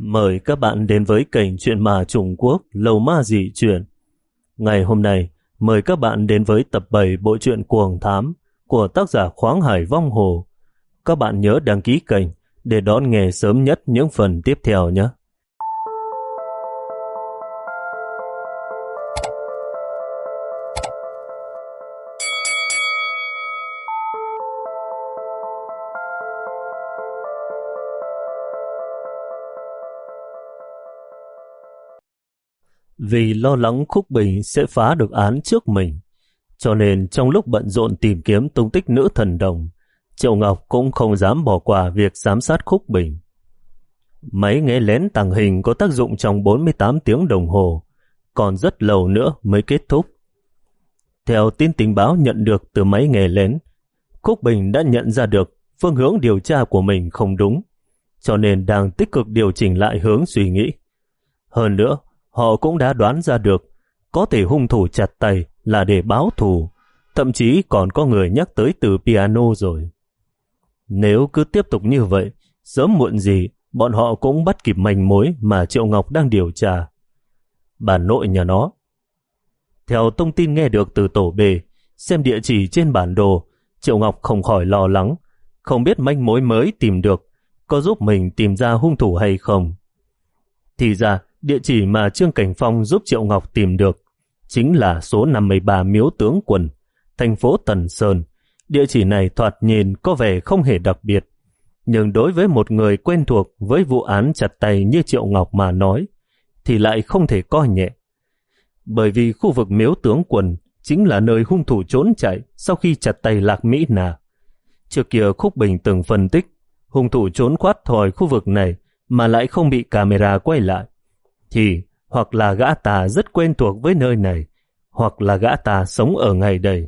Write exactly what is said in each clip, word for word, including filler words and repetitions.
Mời các bạn đến với kênh Chuyện Ma Trung Quốc Lầu Ma Dị Chuyện. Ngày hôm nay, mời các bạn đến với tập bảy bộ truyện Cuồng Thám của tác giả Khoáng Hải Vong Hồ. Các bạn nhớ đăng ký kênh để đón nghe sớm nhất những phần tiếp theo nhé. Vì lo lắng Khúc Bình sẽ phá được án trước mình, cho nên trong lúc bận rộn tìm kiếm tung tích nữ thần đồng, Triệu Ngọc cũng không dám bỏ qua việc giám sát Khúc Bình. Máy nghe lén tàng hình có tác dụng trong bốn mươi tám tiếng đồng hồ, còn rất lâu nữa mới kết thúc. Theo tin tình báo nhận được từ máy nghe lén, Khúc Bình đã nhận ra được phương hướng điều tra của mình không đúng, cho nên đang tích cực điều chỉnh lại hướng suy nghĩ. Hơn nữa, họ cũng đã đoán ra được có thể hung thủ chặt tay là để báo thù, thậm chí còn có người nhắc tới từ piano rồi. Nếu cứ tiếp tục như vậy, sớm muộn gì bọn họ cũng bắt kịp manh mối mà Triệu Ngọc đang điều tra. Bà nội nhà nó. Theo thông tin nghe được từ tổ B, xem địa chỉ trên bản đồ, Triệu Ngọc không khỏi lo lắng, không biết manh mối mới tìm được có giúp mình tìm ra hung thủ hay không. Thì ra, địa chỉ mà Trương Cảnh Phong giúp Triệu Ngọc tìm được chính là số năm mươi ba Miếu Tướng Quân, thành phố Tần Sơn. Địa chỉ này thoạt nhìn có vẻ không hề đặc biệt, nhưng đối với một người quen thuộc với vụ án chặt tay như Triệu Ngọc mà nói, thì lại không thể coi nhẹ. Bởi vì khu vực Miếu Tướng Quân chính là nơi hung thủ trốn chạy sau khi chặt tay Lạc Mỹ Na. Trước kia Khúc Bình từng phân tích, hung thủ trốn thoát khỏi khu vực này mà lại không bị camera quay lại, thì hoặc là gã ta rất quen thuộc với nơi này, hoặc là gã ta sống ở ngay đây.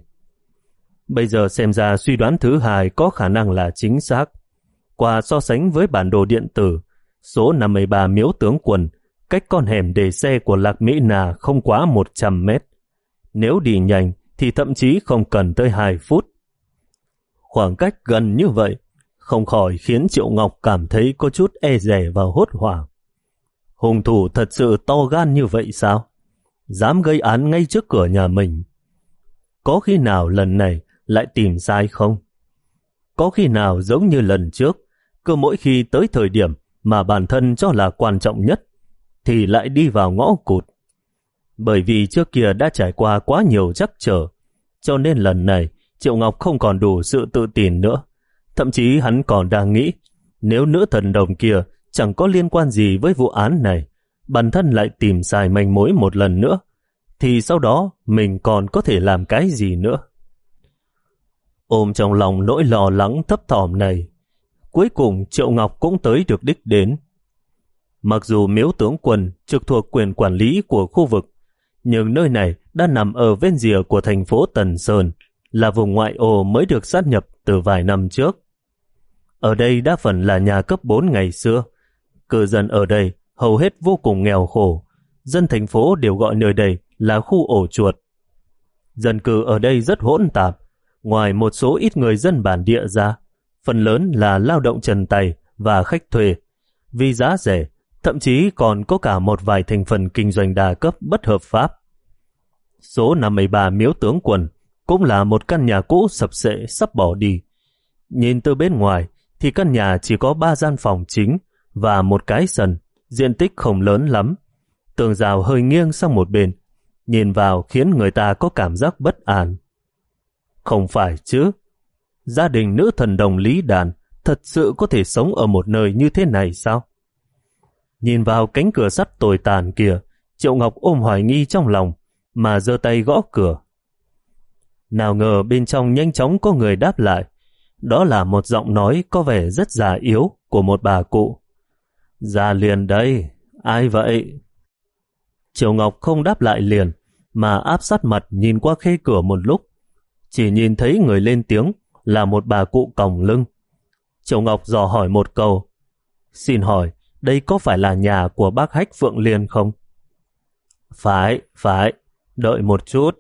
Bây giờ xem ra suy đoán thứ hai có khả năng là chính xác. Qua so sánh với bản đồ điện tử, số năm mươi ba Miếu Tướng Quân cách con hẻm để xe của Lạc Mỹ Na không quá một trăm mét. Nếu đi nhanh thì thậm chí không cần tới hai phút. Khoảng cách gần như vậy không khỏi khiến Triệu Ngọc cảm thấy có chút e dè và hốt hoảng. Hung thủ thật sự to gan như vậy sao? Dám gây án ngay trước cửa nhà mình. Có khi nào lần này lại tìm sai không? Có khi nào giống như lần trước, cứ mỗi khi tới thời điểm mà bản thân cho là quan trọng nhất, thì lại đi vào ngõ cụt? Bởi vì trước kia đã trải qua quá nhiều trắc trở, cho nên lần này Triệu Ngọc không còn đủ sự tự tin nữa. Thậm chí hắn còn đang nghĩ, nếu nữ thần đồng kia chẳng có liên quan gì với vụ án này, bản thân lại tìm sai manh mối một lần nữa, thì sau đó mình còn có thể làm cái gì nữa? Ôm trong lòng nỗi lo lắng thấp thỏm này, cuối cùng Triệu Ngọc cũng tới được đích đến. Mặc dù Miếu Tướng Quân trực thuộc quyền quản lý của khu vực, nhưng nơi này đã nằm ở ven rìa của thành phố Tần Sơn, là vùng ngoại ô mới được sát nhập từ vài năm trước. Ở đây đa phần là nhà cấp bốn ngày xưa. Cư dân ở đây hầu hết vô cùng nghèo khổ. Dân thành phố đều gọi nơi đây là khu ổ chuột. Dân cư ở đây rất hỗn tạp. Ngoài một số ít người dân bản địa ra, phần lớn là lao động trần tay và khách thuê. Vì giá rẻ, thậm chí còn có cả một vài thành phần kinh doanh đa cấp bất hợp pháp. Số năm mươi ba Miếu Tướng Quân cũng là một căn nhà cũ sập xệ sắp bỏ đi. Nhìn từ bên ngoài thì căn nhà chỉ có ba gian phòng chính và một cái sân, diện tích không lớn lắm. Tường rào hơi nghiêng sang một bên, nhìn vào khiến người ta có cảm giác bất an. Không phải chứ, gia đình nữ thần đồng Lý Đàn thật sự có thể sống ở một nơi như thế này sao? Nhìn vào cánh cửa sắt tồi tàn kia, Triệu Ngọc ôm hoài nghi trong lòng mà giơ tay gõ cửa. Nào ngờ bên trong nhanh chóng có người đáp lại. Đó là một giọng nói có vẻ rất già yếu của một bà cụ. Ra liền đây, ai vậy? Triệu Ngọc không đáp lại liền, mà áp sát mặt nhìn qua khe cửa một lúc. Chỉ nhìn thấy người lên tiếng là một bà cụ còng lưng. Triệu Ngọc dò hỏi một câu. Xin hỏi, đây có phải là nhà của bác Hách Phượng Liên không? Phải, phải, đợi một chút.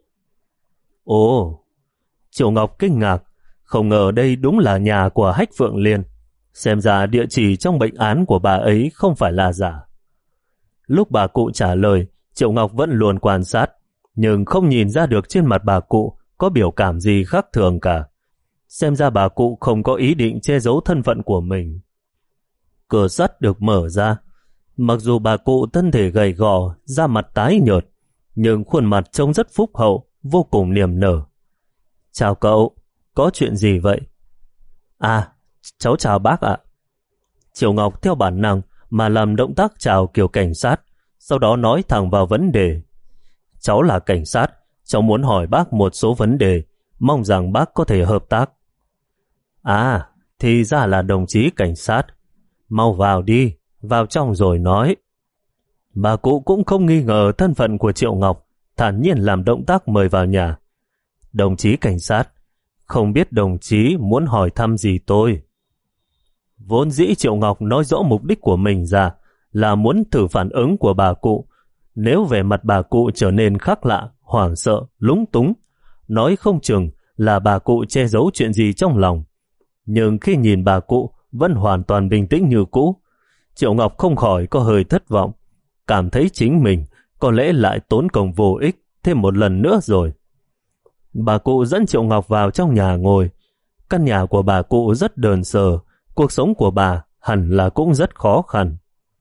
Ồ, Triệu Ngọc kinh ngạc, không ngờ đây đúng là nhà của Hách Phượng Liên. Xem ra địa chỉ trong bệnh án của bà ấy không phải là giả. Lúc bà cụ trả lời, Triệu Ngọc vẫn luôn quan sát, nhưng không nhìn ra được trên mặt bà cụ có biểu cảm gì khác thường cả. Xem ra bà cụ không có ý định che giấu thân phận của mình. Cửa sắt được mở ra. Mặc dù bà cụ thân thể gầy gò, da mặt tái nhợt, nhưng khuôn mặt trông rất phúc hậu, vô cùng niềm nở. Chào cậu, có chuyện gì vậy? À, cháu chào bác ạ. Triệu Ngọc theo bản năng mà làm động tác chào kiểu cảnh sát, sau đó nói thẳng vào vấn đề. Cháu là cảnh sát, cháu muốn hỏi bác một số vấn đề, mong rằng bác có thể hợp tác. À, thì ra là đồng chí cảnh sát. Mau vào đi, vào trong rồi nói. Bà cụ cũng không nghi ngờ thân phận của Triệu Ngọc, thản nhiên làm động tác mời vào nhà. Đồng chí cảnh sát, không biết đồng chí muốn hỏi thăm gì tôi. Vốn dĩ Triệu Ngọc nói rõ mục đích của mình ra là muốn thử phản ứng của bà cụ. Nếu vẻ mặt bà cụ trở nên khác lạ, hoảng sợ, lúng túng, nói không chừng là bà cụ che giấu chuyện gì trong lòng. Nhưng khi nhìn bà cụ vẫn hoàn toàn bình tĩnh như cũ, Triệu Ngọc không khỏi có hơi thất vọng, cảm thấy chính mình có lẽ lại tốn công vô ích thêm một lần nữa rồi. Bà cụ dẫn Triệu Ngọc vào trong nhà ngồi. Căn nhà của bà cụ rất đơn sơ, cuộc sống của bà hẳn là cũng rất khó khăn.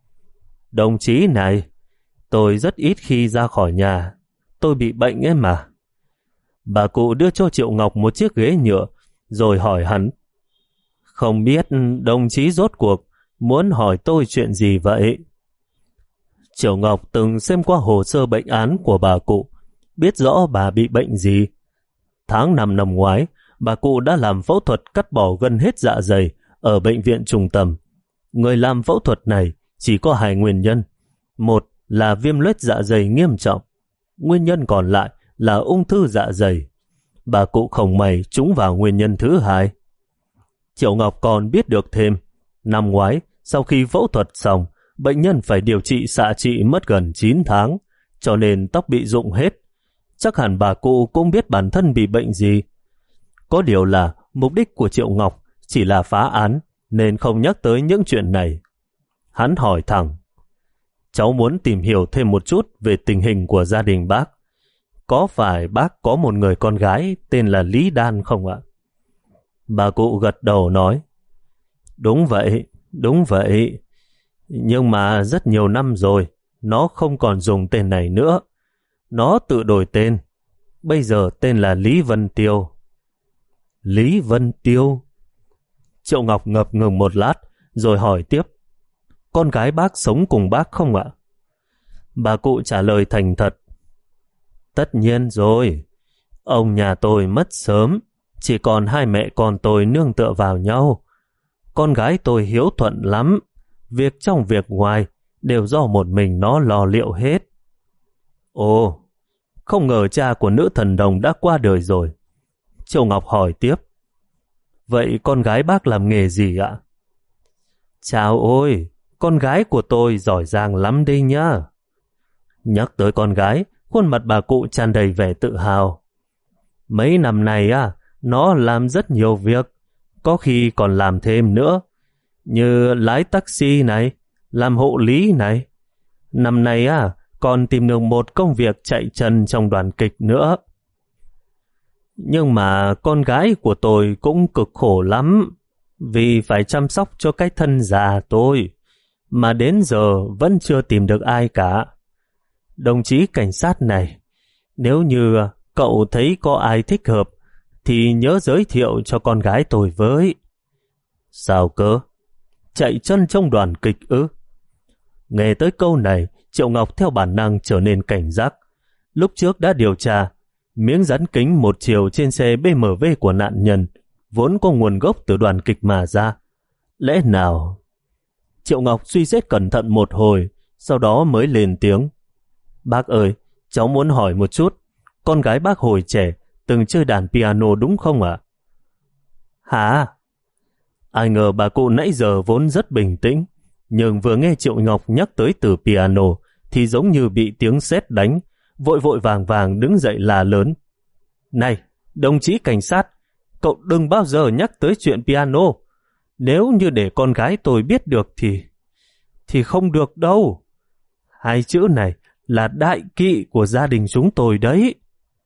Đồng chí này, tôi rất ít khi ra khỏi nhà, tôi bị bệnh ấy mà. Bà cụ đưa cho Triệu Ngọc một chiếc ghế nhựa, rồi hỏi hắn. Không biết đồng chí rốt cuộc muốn hỏi tôi chuyện gì vậy? Triệu Ngọc từng xem qua hồ sơ bệnh án của bà cụ, biết rõ bà bị bệnh gì. Tháng năm năm ngoái, bà cụ đã làm phẫu thuật cắt bỏ gần hết dạ dày ở bệnh viện trung tâm. Người làm phẫu thuật này chỉ có hai nguyên nhân. Một là viêm loét dạ dày nghiêm trọng, nguyên nhân còn lại là ung thư dạ dày. Bà cụ không may trúng vào nguyên nhân thứ hai. Triệu Ngọc còn biết được thêm, năm ngoái sau khi phẫu thuật xong, bệnh nhân phải điều trị xạ trị mất gần chín tháng, cho nên tóc bị rụng hết. Chắc hẳn bà cụ cũng biết bản thân bị bệnh gì. Có điều là mục đích của Triệu Ngọc chỉ là phá án, nên không nhắc tới những chuyện này. Hắn hỏi thẳng, cháu muốn tìm hiểu thêm một chút về tình hình của gia đình bác. Có phải bác có một người con gái tên là Lý Đan không ạ? Bà cụ gật đầu nói, đúng vậy, đúng vậy. Nhưng mà rất nhiều năm rồi, nó không còn dùng tên này nữa. Nó tự đổi tên, bây giờ tên là Lý Vân Tiêu. Lý Vân Tiêu? Triệu Ngọc ngập ngừng một lát, rồi hỏi tiếp, con gái bác sống cùng bác không ạ? Bà cụ trả lời thành thật, tất nhiên rồi, ông nhà tôi mất sớm, chỉ còn hai mẹ con tôi nương tựa vào nhau. Con gái tôi hiếu thuận lắm, việc trong việc ngoài đều do một mình nó lo liệu hết. Ồ, không ngờ cha của nữ thần đồng đã qua đời rồi. Triệu Ngọc hỏi tiếp, vậy con gái bác làm nghề gì ạ? Chào ôi, con gái của tôi giỏi giang lắm đây nhá. Nhắc tới con gái, khuôn mặt bà cụ tràn đầy vẻ tự hào. Mấy năm này à, nó làm rất nhiều việc, có khi còn làm thêm nữa, như lái taxi này, làm hộ lý này. Năm nay à, còn tìm được một công việc chạy chân trong đoàn kịch nữa. Nhưng mà con gái của tôi cũng cực khổ lắm, vì phải chăm sóc cho cái thân già tôi, mà đến giờ vẫn chưa tìm được ai cả. Đồng chí cảnh sát này, nếu như cậu thấy có ai thích hợp, thì nhớ giới thiệu cho con gái tôi với. Sao cơ? Chạy chân trong đoàn kịch ư? Nghe tới câu này, Triệu Ngọc theo bản năng trở nên cảnh giác. Lúc trước đã điều tra, miếng dán kính một chiều trên xe bê em vê của nạn nhân vốn có nguồn gốc từ đoàn kịch mà ra. Lẽ nào? Triệu Ngọc suy xét cẩn thận một hồi, sau đó mới lên tiếng. Bác ơi, cháu muốn hỏi một chút, con gái bác hồi trẻ từng chơi đàn piano đúng không ạ? Hả? Ai ngờ bà cụ nãy giờ vốn rất bình tĩnh, nhưng vừa nghe Triệu Ngọc nhắc tới từ piano thì giống như bị tiếng sét đánh, vội vội vàng vàng đứng dậy la lớn. Này, đồng chí cảnh sát, cậu đừng bao giờ nhắc tới chuyện piano. Nếu như để con gái tôi biết được thì... thì không được đâu. Hai chữ này là đại kỵ của gia đình chúng tôi đấy.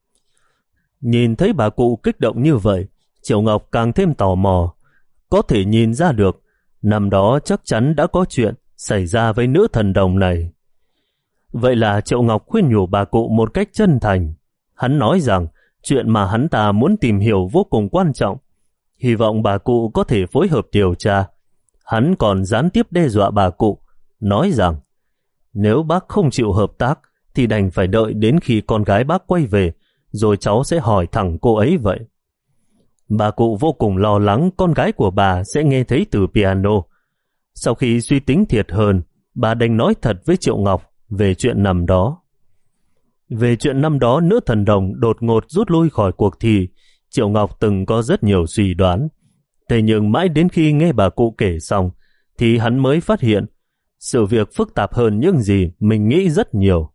Nhìn thấy bà cụ kích động như vậy, Triệu Ngọc càng thêm tò mò. Có thể nhìn ra được, năm đó chắc chắn đã có chuyện xảy ra với nữ thần đồng này. Vậy là Triệu Ngọc khuyên nhủ bà cụ một cách chân thành. Hắn nói rằng chuyện mà hắn ta muốn tìm hiểu vô cùng quan trọng, hy vọng bà cụ có thể phối hợp điều tra. Hắn còn gián tiếp đe dọa bà cụ, nói rằng nếu bác không chịu hợp tác thì đành phải đợi đến khi con gái bác quay về, rồi cháu sẽ hỏi thẳng cô ấy vậy. Bà cụ vô cùng lo lắng con gái của bà sẽ nghe thấy từ piano. Sau khi suy tính thiệt hơn, bà đành nói thật với Triệu Ngọc về chuyện năm đó. Về chuyện năm đó nữ thần đồng đột ngột rút lui khỏi cuộc thi, Triệu Ngọc từng có rất nhiều suy đoán. Thế nhưng mãi đến khi nghe bà cụ kể xong, thì hắn mới phát hiện sự việc phức tạp hơn những gì mình nghĩ rất nhiều.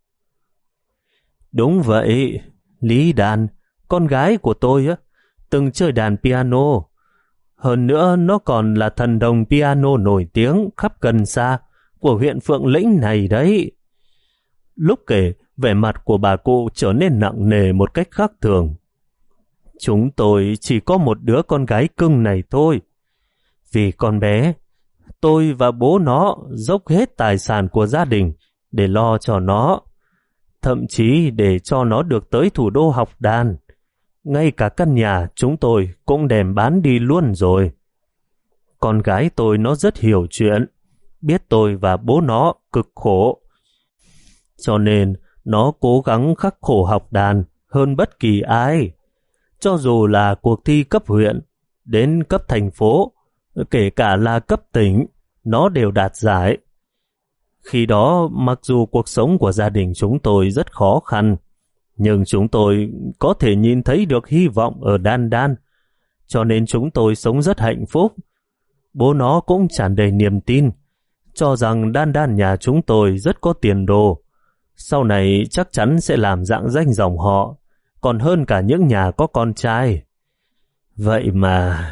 Đúng vậy, Lý Đàn, con gái của tôi á, từng chơi đàn piano. Hơn nữa nó còn là thần đồng piano nổi tiếng khắp gần xa của huyện Phượng Lĩnh này đấy. Lúc kể, vẻ mặt của bà cụ trở nên nặng nề một cách khác thường. Chúng tôi chỉ có một đứa con gái cưng này thôi. Vì con bé, tôi và bố nó dốc hết tài sản của gia đình để lo cho nó, thậm chí để cho nó được tới thủ đô học đàn. Ngay cả căn nhà chúng tôi cũng đem bán đi luôn rồi. Con gái tôi nó rất hiểu chuyện, biết tôi và bố nó cực khổ. Cho nên nó cố gắng khắc khổ học đàn hơn bất kỳ ai. Cho dù là cuộc thi cấp huyện, đến cấp thành phố, kể cả là cấp tỉnh, nó đều đạt giải. Khi đó, mặc dù cuộc sống của gia đình chúng tôi rất khó khăn, nhưng chúng tôi có thể nhìn thấy được hy vọng ở Đan Đan, cho nên chúng tôi sống rất hạnh phúc. Bố nó cũng tràn đầy niềm tin, cho rằng Đan Đan nhà chúng tôi rất có tiền đồ, sau này chắc chắn sẽ làm rạng danh dòng họ, còn hơn cả những nhà có con trai. Vậy mà...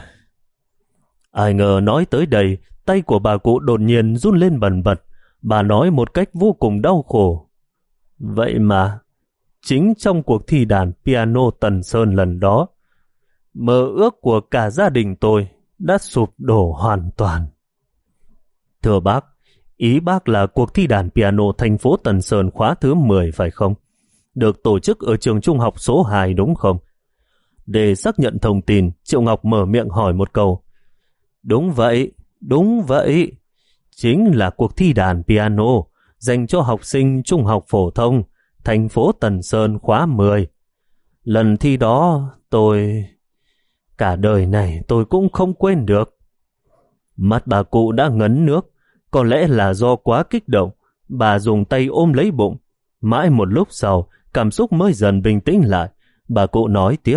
Ai ngờ nói tới đây, tay của bà cụ đột nhiên run lên bần bật. Bà nói một cách vô cùng đau khổ. Vậy mà, chính trong cuộc thi đàn piano Tần Sơn lần đó, mơ ước của cả gia đình tôi đã sụp đổ hoàn toàn. Thưa bác, ý bác là cuộc thi đàn piano thành phố Tần Sơn khóa thứ mười phải không? Được tổ chức ở trường trung học số hai đúng không? Để xác nhận thông tin, Triệu Ngọc mở miệng hỏi một câu. Đúng vậy, đúng vậy. Chính là cuộc thi đàn piano dành cho học sinh trung học phổ thông thành phố Tần Sơn khóa mười. Lần thi đó tôi... cả đời này tôi cũng không quên được. Mắt bà cụ đã ngấn nước, có lẽ là do quá kích động. Bà dùng tay ôm lấy bụng. Mãi một lúc sau, cảm xúc mới dần bình tĩnh lại. Bà cụ nói tiếp.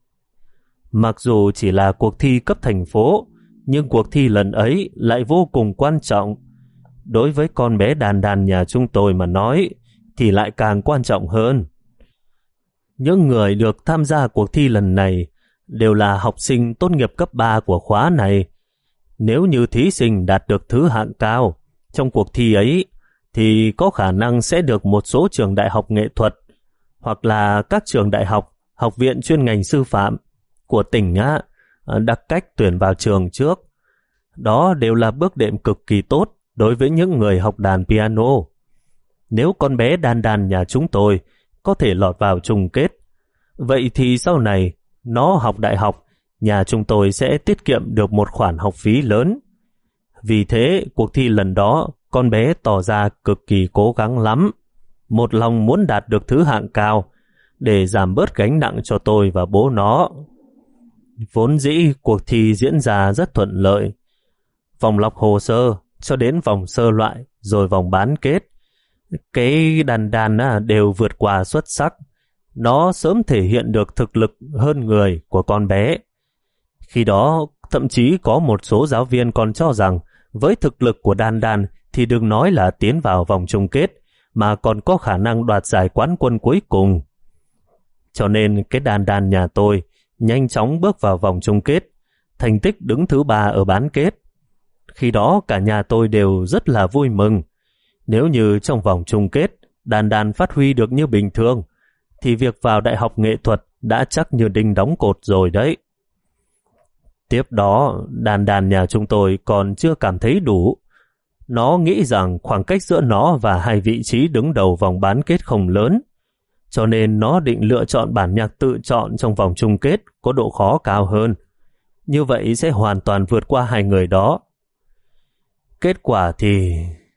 Mặc dù chỉ là cuộc thi cấp thành phố, nhưng cuộc thi lần ấy lại vô cùng quan trọng. Đối với con bé Đàn Đàn nhà chúng tôi mà nói, thì lại càng quan trọng hơn. Những người được tham gia cuộc thi lần này đều là học sinh tốt nghiệp cấp ba của khóa này. Nếu như thí sinh đạt được thứ hạng cao trong cuộc thi ấy, thì có khả năng sẽ được một số trường đại học nghệ thuật, hoặc là các trường đại học, học viện chuyên ngành sư phạm của tỉnh á, đặc cách tuyển vào trường trước. Đó đều là bước đệm cực kỳ tốt đối với những người học đàn piano. Nếu con bé Đan Đan nhà chúng tôi có thể lọt vào chung kết, vậy thì sau này nó học đại học, nhà chúng tôi sẽ tiết kiệm được một khoản học phí lớn. Vì thế, cuộc thi lần đó, con bé tỏ ra cực kỳ cố gắng lắm, một lòng muốn đạt được thứ hạng cao, để giảm bớt gánh nặng cho tôi và bố nó. Vốn dĩ cuộc thi diễn ra rất thuận lợi. Vòng lọc hồ sơ, cho đến vòng sơ loại, rồi vòng bán kết. Cái đàn đàn đều vượt qua xuất sắc. Nó sớm thể hiện được thực lực hơn người của con bé. Khi đó, thậm chí có một số giáo viên còn cho rằng với thực lực của Đan Đan thì đừng nói là tiến vào vòng chung kết, mà còn có khả năng đoạt giải quán quân cuối cùng. Cho nên cái Đan Đan nhà tôi nhanh chóng bước vào vòng chung kết, thành tích đứng thứ ba ở bán kết. Khi đó cả nhà tôi đều rất là vui mừng. Nếu như trong vòng chung kết, Đan Đan phát huy được như bình thường, thì việc vào Đại học Nghệ thuật đã chắc như đinh đóng cột rồi đấy. Tiếp đó, Đan Đan nhà chúng tôi còn chưa cảm thấy đủ. Nó nghĩ rằng khoảng cách giữa nó và hai vị trí đứng đầu vòng bán kết không lớn, cho nên nó định lựa chọn bản nhạc tự chọn trong vòng chung kết có độ khó cao hơn. Như vậy sẽ hoàn toàn vượt qua hai người đó. Kết quả thì...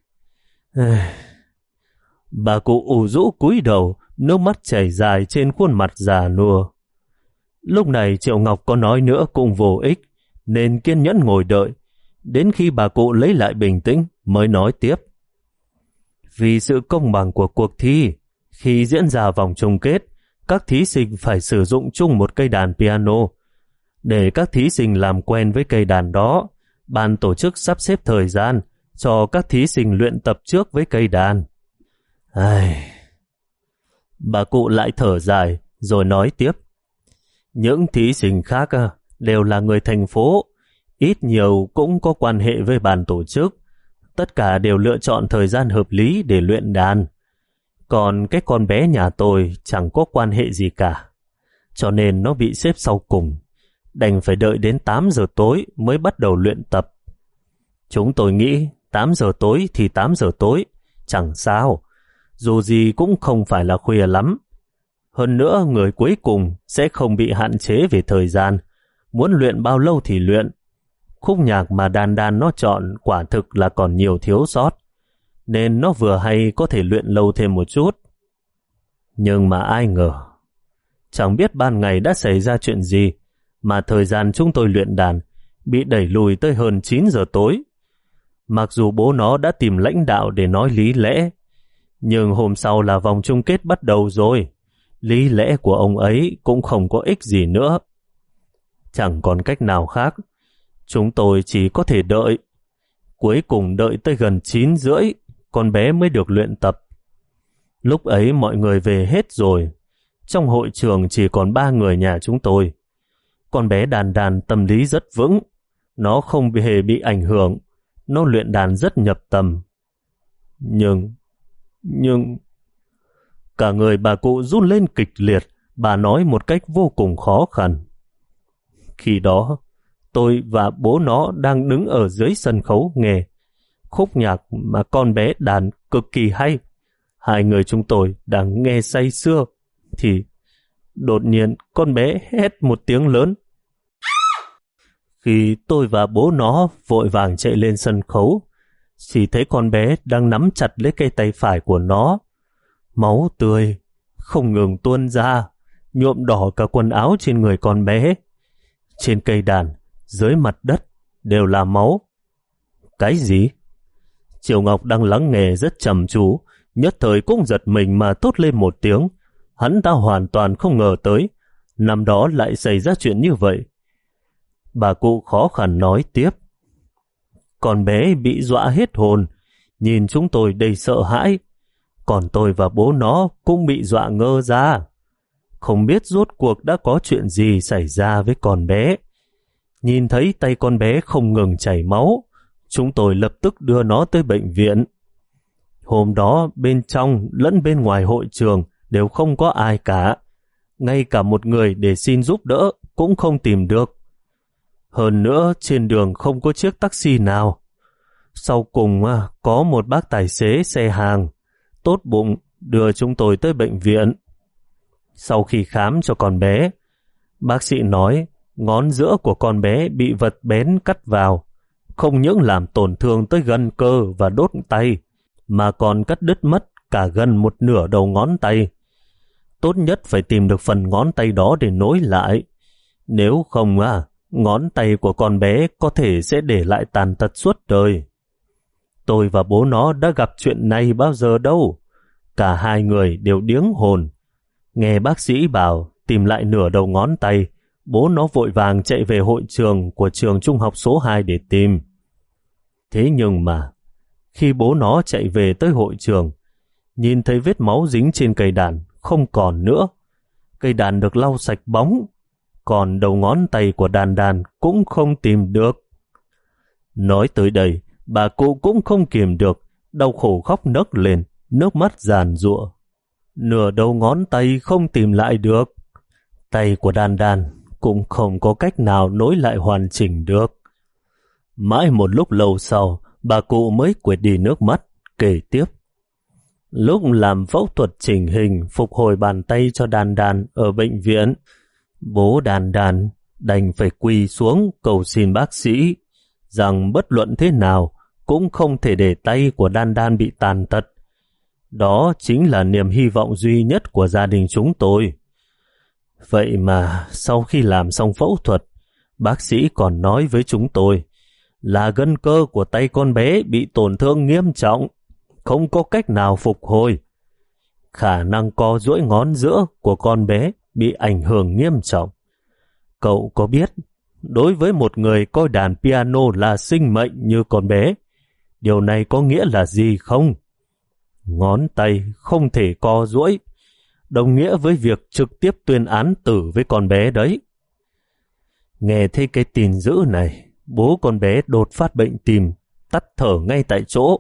Bà cụ ủ rũ cúi đầu, nước mắt chảy dài trên khuôn mặt già nua. Lúc này Triệu Ngọc có nói nữa cũng vô ích, nên kiên nhẫn ngồi đợi, đến khi bà cụ lấy lại bình tĩnh mới nói tiếp. Vì sự công bằng của cuộc thi, khi diễn ra vòng chung kết, các thí sinh phải sử dụng chung một cây đàn piano. Để các thí sinh làm quen với cây đàn đó, ban tổ chức sắp xếp thời gian cho các thí sinh luyện tập trước với cây đàn. Ai... Bà cụ lại thở dài rồi nói tiếp. Những thí sinh khác đều là người thành phố, ít nhiều cũng có quan hệ với ban tổ chức. Tất cả đều lựa chọn thời gian hợp lý để luyện đàn. Còn cái con bé nhà tôi chẳng có quan hệ gì cả, cho nên nó bị xếp sau cùng, đành phải đợi đến tám giờ tối mới bắt đầu luyện tập. Chúng tôi nghĩ tám giờ tối thì tám giờ tối, chẳng sao, dù gì cũng không phải là khuya lắm. Hơn nữa người cuối cùng sẽ không bị hạn chế về thời gian, muốn luyện bao lâu thì luyện. Khúc nhạc mà Đan Đan nó chọn quả thực là còn nhiều thiếu sót, nên nó vừa hay có thể luyện lâu thêm một chút. Nhưng mà ai ngờ, chẳng biết ban ngày đã xảy ra chuyện gì mà thời gian chúng tôi luyện đàn bị đẩy lùi tới hơn chín giờ tối. Mặc dù bố nó đã tìm lãnh đạo để nói lý lẽ, nhưng hôm sau là vòng chung kết bắt đầu rồi, lý lẽ của ông ấy cũng không có ích gì nữa. Chẳng còn cách nào khác, chúng tôi chỉ có thể đợi. Cuối cùng đợi tới gần chín rưỡi, con bé mới được luyện tập. Lúc ấy mọi người về hết rồi, trong hội trường chỉ còn ba người nhà chúng tôi. Con bé Đan Đan tâm lý rất vững, nó không hề bị ảnh hưởng, nó luyện đàn rất nhập tâm. Nhưng, nhưng... Cả người bà cụ run lên kịch liệt, bà nói một cách vô cùng khó khăn. Khi đó, tôi và bố nó đang đứng ở dưới sân khấu nghe khúc nhạc mà con bé đàn cực kỳ hay. Hai người chúng tôi đang nghe say sưa, thì đột nhiên con bé hét một tiếng lớn. Khi tôi và bố nó vội vàng chạy lên sân khấu, chỉ thấy con bé đang nắm chặt lấy cây tay phải của nó. Máu tươi không ngừng tuôn ra, nhuộm đỏ cả quần áo trên người con bé. Trên cây đàn, dưới mặt đất đều là máu. Cái gì? Triệu Ngọc đang lắng nghe rất trầm chú, nhất thời cũng giật mình mà thốt lên một tiếng. Hắn ta hoàn toàn không ngờ tới năm đó lại xảy ra chuyện như vậy. Bà cụ khó khăn nói tiếp. Con bé bị dọa hết hồn, nhìn chúng tôi đầy sợ hãi. Còn tôi và bố nó cũng bị dọa ngơ ra. Không biết rốt cuộc đã có chuyện gì xảy ra với con bé. Nhìn thấy tay con bé không ngừng chảy máu, chúng tôi lập tức đưa nó tới bệnh viện. Hôm đó bên trong lẫn bên ngoài hội trường đều không có ai cả. Ngay cả một người để xin giúp đỡ cũng không tìm được. Hơn nữa trên đường không có chiếc taxi nào. Sau cùng có một bác tài xế xe hàng tốt bụng đưa chúng tôi tới bệnh viện. Sau khi khám cho con bé, bác sĩ nói ngón giữa của con bé bị vật bén cắt vào, không những làm tổn thương tới gân cơ và đốt tay, mà còn cắt đứt mất cả gần một nửa đầu ngón tay. Tốt nhất phải tìm được phần ngón tay đó để nối lại. Nếu không, à, ngón tay của con bé có thể sẽ để lại tàn tật suốt đời. Tôi và bố nó đã gặp chuyện này bao giờ đâu. Cả hai người đều điếng hồn. Nghe bác sĩ bảo tìm lại nửa đầu ngón tay, bố nó vội vàng chạy về hội trường của trường trung học số hai để tìm. Thế nhưng mà, khi bố nó chạy về tới hội trường, nhìn thấy vết máu dính trên cây đàn không còn nữa. Cây đàn được lau sạch bóng, còn đầu ngón tay của Đan Đan cũng không tìm được. Nói tới đây, bà cụ cũng không kiềm được, đau khổ khóc nấc lên, nước mắt giàn giụa. Nửa đầu ngón tay không tìm lại được. Tay của Đan Đan cũng không có cách nào nối lại hoàn chỉnh được. Mãi một lúc lâu sau, bà cụ mới quệt đi nước mắt, kể tiếp. Lúc làm phẫu thuật chỉnh hình phục hồi bàn tay cho Đan Đan ở bệnh viện, bố Đan Đan đành phải quỳ xuống cầu xin bác sĩ rằng bất luận thế nào cũng không thể để tay của Đan Đan bị tàn tật. Đó chính là niềm hy vọng duy nhất của gia đình chúng tôi. Vậy mà sau khi làm xong phẫu thuật, bác sĩ còn nói với chúng tôi là gân cơ của tay con bé bị tổn thương nghiêm trọng, không có cách nào phục hồi. Khả năng co duỗi ngón giữa của con bé bị ảnh hưởng nghiêm trọng. Cậu có biết, đối với một người coi đàn piano là sinh mệnh như con bé, điều này có nghĩa là gì không? Ngón tay không thể co duỗi, đồng nghĩa với việc trực tiếp tuyên án tử với con bé đấy. Nghe thấy cái tin dữ này, bố con bé đột phát bệnh tim, tắt thở ngay tại chỗ.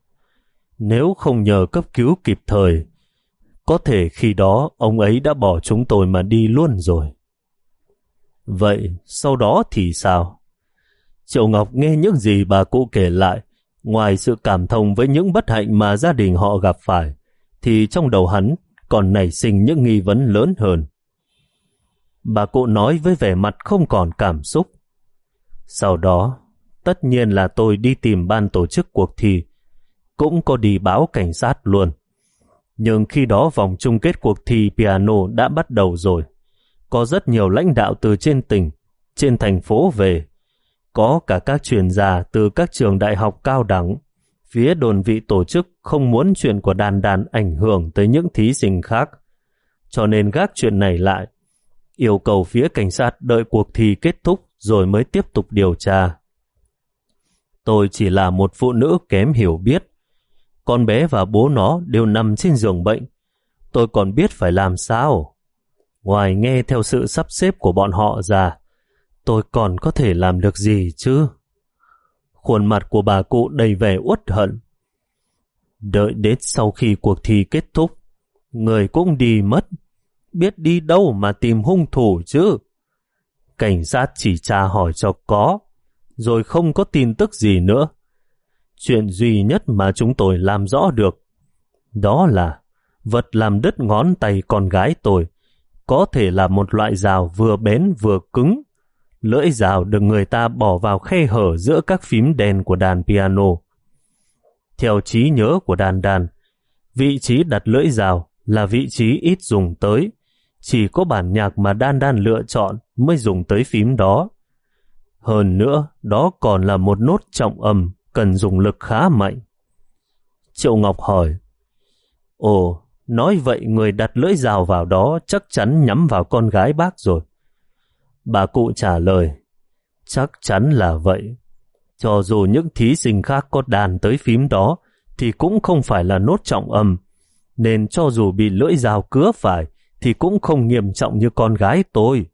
Nếu không nhờ cấp cứu kịp thời, có thể khi đó ông ấy đã bỏ chúng tôi mà đi luôn rồi. Vậy sau đó thì sao? Triệu Ngọc nghe những gì bà cụ kể lại, ngoài sự cảm thông với những bất hạnh mà gia đình họ gặp phải, thì trong đầu hắn còn nảy sinh những nghi vấn lớn hơn. Bà cụ nói với vẻ mặt không còn cảm xúc. Sau đó, tất nhiên là tôi đi tìm ban tổ chức cuộc thi, cũng có đi báo cảnh sát luôn. Nhưng khi đó vòng chung kết cuộc thi piano đã bắt đầu rồi. Có rất nhiều lãnh đạo từ trên tỉnh, trên thành phố về. Có cả các chuyên gia từ các trường đại học cao đẳng. Phía đồn vị tổ chức không muốn chuyện của Đan Đan ảnh hưởng tới những thí sinh khác, cho nên gác chuyện này lại, yêu cầu phía cảnh sát đợi cuộc thi kết thúc rồi mới tiếp tục điều tra. Tôi chỉ là một phụ nữ kém hiểu biết. Con bé và bố nó đều nằm trên giường bệnh. Tôi còn biết phải làm sao. Ngoài nghe theo sự sắp xếp của bọn họ ra, tôi còn có thể làm được gì chứ? Khuôn mặt của bà cụ đầy vẻ uất hận. Đợi đến sau khi cuộc thi kết thúc, người cũng đi mất. Biết đi đâu mà tìm hung thủ chứ? Cảnh sát chỉ tra hỏi cho có, rồi không có tin tức gì nữa. Chuyện duy nhất mà chúng tôi làm rõ được, đó là vật làm đứt ngón tay con gái tôi có thể là một loại rào vừa bén vừa cứng. Lưỡi rào được người ta bỏ vào khe hở giữa các phím đèn của đàn piano. Theo trí nhớ của Đan Đan, vị trí đặt lưỡi rào là vị trí ít dùng tới. Chỉ có bản nhạc mà Đan Đan lựa chọn mới dùng tới phím đó. Hơn nữa, đó còn là một nốt trọng âm cần dùng lực khá mạnh. Triệu Ngọc hỏi, ồ, nói vậy người đặt lưỡi rào vào đó chắc chắn nhắm vào con gái bác rồi. Bà cụ trả lời, chắc chắn là vậy. Cho dù những thí sinh khác có đàn tới phím đó thì cũng không phải là nốt trọng âm, nên cho dù bị lưỡi rào cứa phải thì cũng không nghiêm trọng như con gái tôi.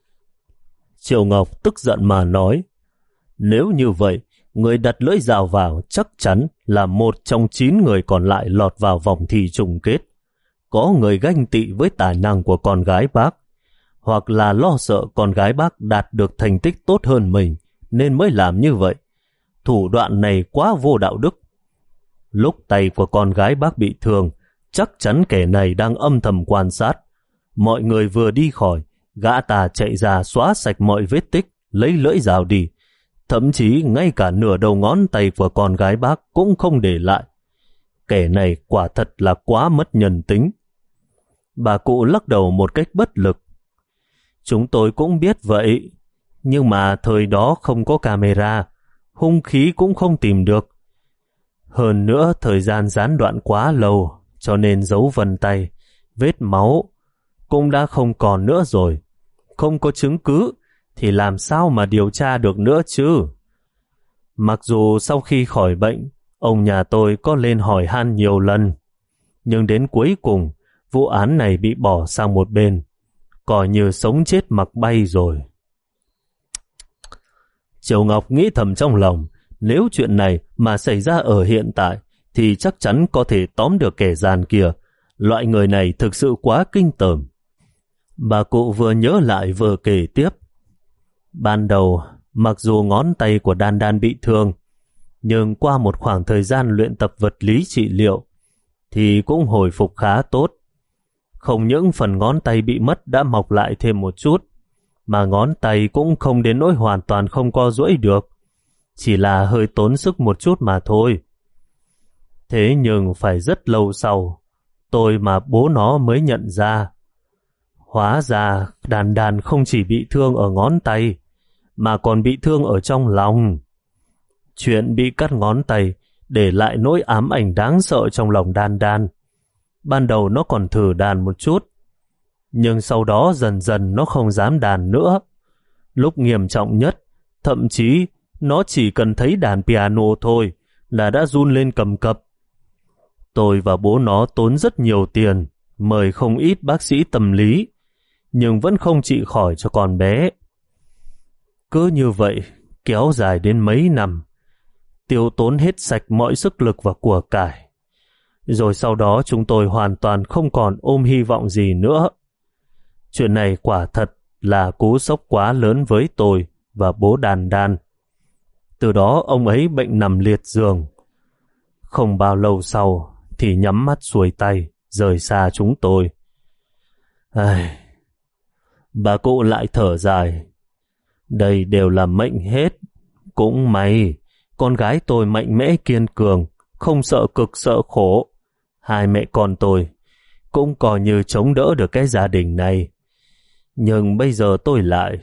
Triệu Ngọc tức giận mà nói, nếu như vậy, người đặt lưỡi rào vào chắc chắn là một trong chín người còn lại lọt vào vòng thi chung kết. Có người ganh tị với tài năng của con gái bác, hoặc là lo sợ con gái bác đạt được thành tích tốt hơn mình nên mới làm như vậy. Thủ đoạn này quá vô đạo đức. Lúc tay của con gái bác bị thương, chắc chắn kẻ này đang âm thầm quan sát. Mọi người vừa đi khỏi, gã ta chạy ra xóa sạch mọi vết tích, lấy lưỡi rào đi. Thậm chí ngay cả nửa đầu ngón tay của con gái bác cũng không để lại. Kẻ này quả thật là quá mất nhân tính. Bà cụ lắc đầu một cách bất lực. Chúng tôi cũng biết vậy, nhưng mà thời đó không có camera, hung khí cũng không tìm được. Hơn nữa thời gian gián đoạn quá lâu, cho nên dấu vân tay, vết máu cũng đã không còn nữa rồi. Không có chứng cứ thì làm sao mà điều tra được nữa chứ? Mặc dù sau khi khỏi bệnh, ông nhà tôi có lên hỏi han nhiều lần, nhưng đến cuối cùng, vụ án này bị bỏ sang một bên, coi như sống chết mặc bay rồi. Triệu Ngọc nghĩ thầm trong lòng, Nếu chuyện này mà xảy ra ở hiện tại thì chắc chắn có thể tóm được kẻ gian kia. Loại người này thực sự quá kinh tởm. Bà cụ vừa nhớ lại vừa kể tiếp. Ban đầu, mặc dù ngón tay của Đan Đan bị thương, nhưng qua một khoảng thời gian luyện tập vật lý trị liệu thì cũng hồi phục khá tốt. Không những phần ngón tay bị mất đã mọc lại thêm một chút, mà ngón tay cũng không đến nỗi hoàn toàn không co duỗi được, chỉ là hơi tốn sức một chút mà thôi. Thế nhưng phải rất lâu sau, tôi mà bố nó mới nhận ra. Hóa ra Đan Đan không chỉ bị thương ở ngón tay, mà còn bị thương ở trong lòng. Chuyện bị cắt ngón tay để lại nỗi ám ảnh đáng sợ trong lòng Đan Đan. Ban đầu nó còn thử đàn một chút, nhưng sau đó dần dần nó không dám đàn nữa. Lúc nghiêm trọng nhất, thậm chí nó chỉ cần thấy đàn piano thôi là đã run lên cầm cập. Tôi và bố nó tốn rất nhiều tiền, mời không ít bác sĩ tâm lý, nhưng vẫn không trị khỏi cho con bé. Cứ như vậy, kéo dài đến mấy năm, tiêu tốn hết sạch mọi sức lực và của cải. Rồi sau đó chúng tôi hoàn toàn không còn ôm hy vọng gì nữa. Chuyện này quả thật là cú sốc quá lớn với tôi và bố Đan Đan. Từ đó ông ấy bệnh nằm liệt giường. Không bao lâu sau thì nhắm mắt xuôi tay, rời xa chúng tôi. Ai... Bà cụ lại thở dài. Đây đều là mệnh hết. Cũng may, con gái tôi mạnh mẽ kiên cường, không sợ cực sợ khổ. Hai mẹ con tôi cũng coi như chống đỡ được cái gia đình này. Nhưng bây giờ tôi lại...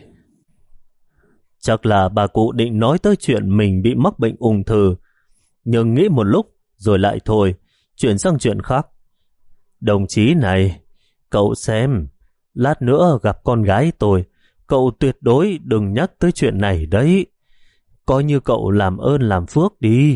Chắc là bà cụ định nói tới chuyện mình bị mắc bệnh ung thư, nhưng nghĩ một lúc rồi lại thôi, chuyển sang chuyện khác. Đồng chí này, cậu xem, lát nữa gặp con gái tôi, cậu tuyệt đối đừng nhắc tới chuyện này đấy. Coi như cậu làm ơn làm phước đi.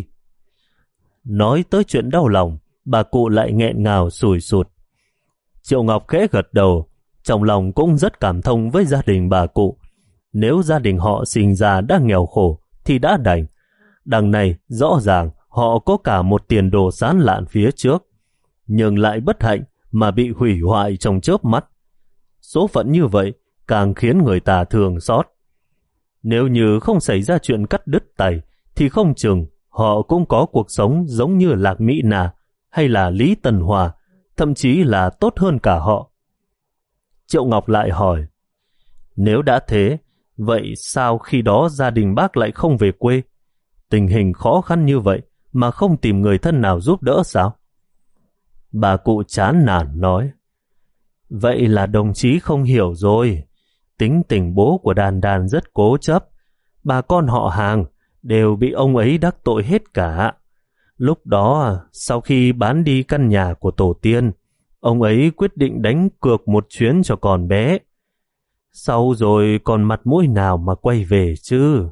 Nói tới chuyện đau lòng, bà cụ lại nghẹn ngào sùi sụt. Triệu Ngọc khẽ gật đầu, trong lòng cũng rất cảm thông với gia đình bà cụ. Nếu gia đình họ sinh ra đã nghèo khổ thì đã đành. Đằng này rõ ràng họ có cả một tiền đồ sáng lạn phía trước, nhưng lại bất hạnh mà bị hủy hoại trong chớp mắt. Số phận như vậy càng khiến người ta thương xót. Nếu như không xảy ra chuyện cắt đứt tay thì không chừng họ cũng có cuộc sống giống như Lạc Mỹ Na hay là Lý Tần Hòa, thậm chí là tốt hơn cả họ. Triệu Ngọc lại hỏi, nếu đã thế, vậy sao khi đó gia đình bác lại không về quê? Tình hình khó khăn như vậy mà không tìm người thân nào giúp đỡ sao? Bà cụ chán nản nói, vậy là đồng chí không hiểu rồi. Tính tình bố của Đan Đan rất cố chấp, bà con họ hàng đều bị ông ấy đắc tội hết cả. Lúc đó, sau khi bán đi căn nhà của tổ tiên, ông ấy quyết định đánh cược một chuyến cho con bé. Sau rồi còn mặt mũi nào mà quay về chứ?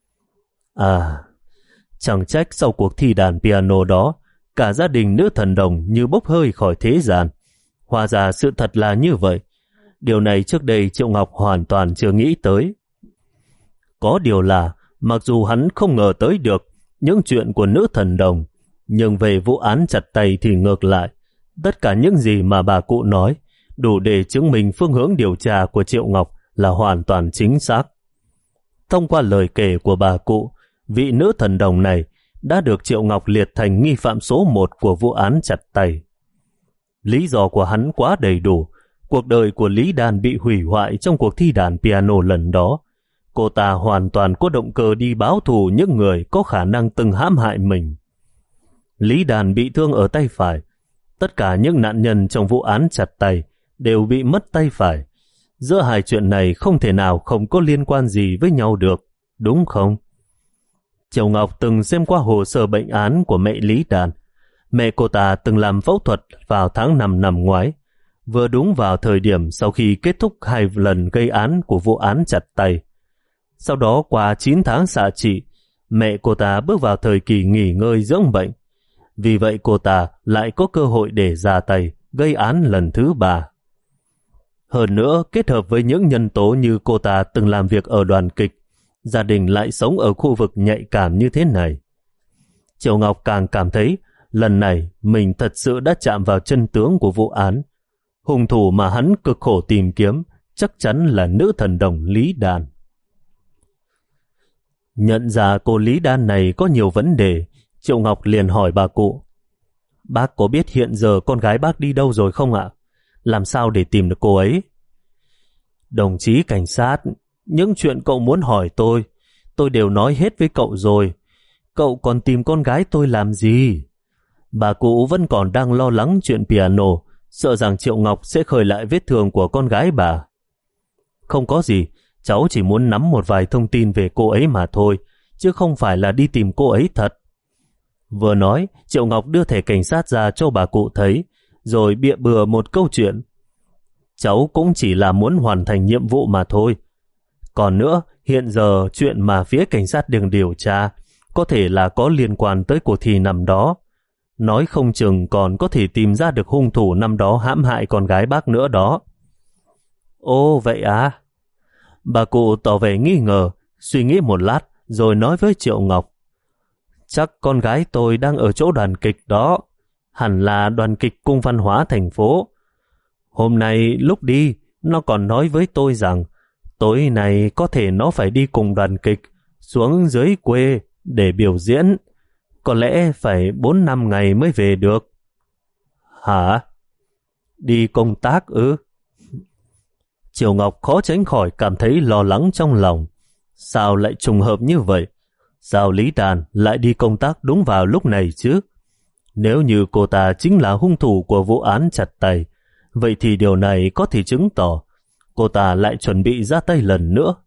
À, chẳng trách sau cuộc thi đàn piano đó, cả gia đình nữ thần đồng như bốc hơi khỏi thế gian. Hóa ra sự thật là như vậy. Điều này trước đây Triệu Ngọc hoàn toàn chưa nghĩ tới. Có điều là, mặc dù hắn không ngờ tới được những chuyện của nữ thần đồng, nhưng về vụ án chặt tay thì ngược lại. Tất cả những gì mà bà cụ nói đủ để chứng minh phương hướng điều tra của Triệu Ngọc là hoàn toàn chính xác. Thông qua lời kể của bà cụ, vị nữ thần đồng này đã được Triệu Ngọc liệt thành nghi phạm số một của vụ án chặt tay. Lý do của hắn quá đầy đủ. Cuộc đời của Lý Đan bị hủy hoại trong cuộc thi đàn piano lần đó. Cô ta hoàn toàn có động cơ đi báo thù những người có khả năng từng hãm hại mình. Lý Đan bị thương ở tay phải. Tất cả những nạn nhân trong vụ án chặt tay đều bị mất tay phải. Giữa hai chuyện này không thể nào không có liên quan gì với nhau được, đúng không? Triệu Ngọc từng xem qua hồ sơ bệnh án của mẹ Lý Đan. Mẹ cô ta từng làm phẫu thuật vào tháng năm năm ngoái, vừa đúng vào thời điểm sau khi kết thúc hai lần gây án của vụ án chặt tay. Sau đó qua chín tháng xạ trị, mẹ cô ta bước vào thời kỳ nghỉ ngơi dưỡng bệnh. Vì vậy cô ta lại có cơ hội để ra tay gây án lần thứ ba. Hơn nữa, kết hợp với những nhân tố như cô ta từng làm việc ở đoàn kịch, gia đình lại sống ở khu vực nhạy cảm như thế này. Triệu Ngọc càng cảm thấy lần này mình thật sự đã chạm vào chân tướng của vụ án. Hung thủ mà hắn cực khổ tìm kiếm chắc chắn là nữ thần đồng Lý Đan. Nhận ra cô Lý Đan này có nhiều vấn đề, Triệu Ngọc liền hỏi bà cụ: Bác có biết hiện giờ con gái bác đi đâu rồi không ạ? Làm sao để tìm được cô ấy? Đồng chí cảnh sát, những chuyện cậu muốn hỏi tôi, tôi đều nói hết với cậu rồi. Cậu còn tìm con gái tôi làm gì? Bà cụ vẫn còn đang lo lắng chuyện piano, sợ rằng Triệu Ngọc sẽ khơi lại vết thương của con gái bà. Không có gì, cháu chỉ muốn nắm một vài thông tin về cô ấy mà thôi, chứ không phải là đi tìm cô ấy thật. Vừa nói, Triệu Ngọc đưa thẻ cảnh sát ra cho bà cụ thấy, rồi bịa bừa một câu chuyện. Cháu cũng chỉ là muốn hoàn thành nhiệm vụ mà thôi. Còn nữa, hiện giờ chuyện mà phía cảnh sát đang điều tra có thể là có liên quan tới cuộc thi năm đó. Nói không chừng còn có thể tìm ra được hung thủ năm đó hãm hại con gái bác nữa đó. Ồ vậy à? Bà cụ tỏ vẻ nghi ngờ, suy nghĩ một lát rồi nói với Triệu Ngọc: Chắc con gái tôi đang ở chỗ đoàn kịch đó, hẳn là đoàn kịch Cung Văn hóa thành phố. Hôm nay lúc đi, nó còn nói với tôi rằng tối nay có thể nó phải đi cùng đoàn kịch xuống dưới quê để biểu diễn. Có lẽ phải bốn năm ngày mới về được. Hả? Đi công tác ư? Triệu Ngọc khó tránh khỏi cảm thấy lo lắng trong lòng. Sao lại trùng hợp như vậy? Sao Lý Đan lại đi công tác đúng vào lúc này chứ? Nếu như cô ta chính là hung thủ của vụ án chặt tay, vậy thì điều này có thể chứng tỏ cô ta lại chuẩn bị ra tay lần nữa.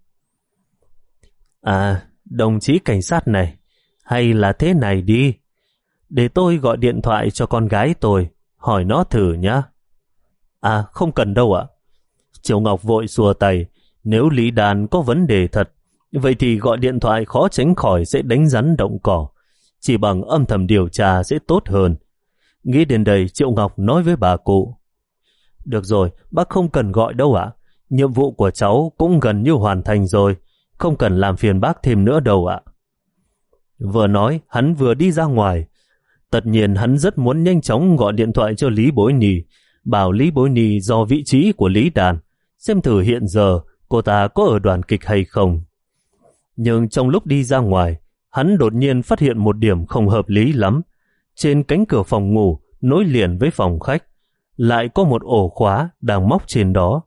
À, đồng chí cảnh sát này, hay là thế này đi, để tôi gọi điện thoại cho con gái tôi, hỏi nó thử nhá. À, không cần đâu ạ. Triệu Ngọc vội xua tay, nếu Lý Đan có vấn đề thật, vậy thì gọi điện thoại khó tránh khỏi sẽ đánh rắn động cỏ, chỉ bằng âm thầm điều tra sẽ tốt hơn. Nghĩ đến đây, Triệu Ngọc nói với bà cụ: Được rồi, bác không cần gọi đâu ạ. Nhiệm vụ của cháu cũng gần như hoàn thành rồi, không cần làm phiền bác thêm nữa đâu ạ. Vừa nói, hắn vừa đi ra ngoài. Tất nhiên hắn rất muốn nhanh chóng gọi điện thoại cho Lý Bối Nì, bảo Lý Bối Nì do vị trí của Lý Đan, xem thử hiện giờ cô ta có ở đoàn kịch hay không. Nhưng trong lúc đi ra ngoài, hắn đột nhiên phát hiện một điểm không hợp lý lắm. Trên cánh cửa phòng ngủ nối liền với phòng khách lại có một ổ khóa đang móc trên đó.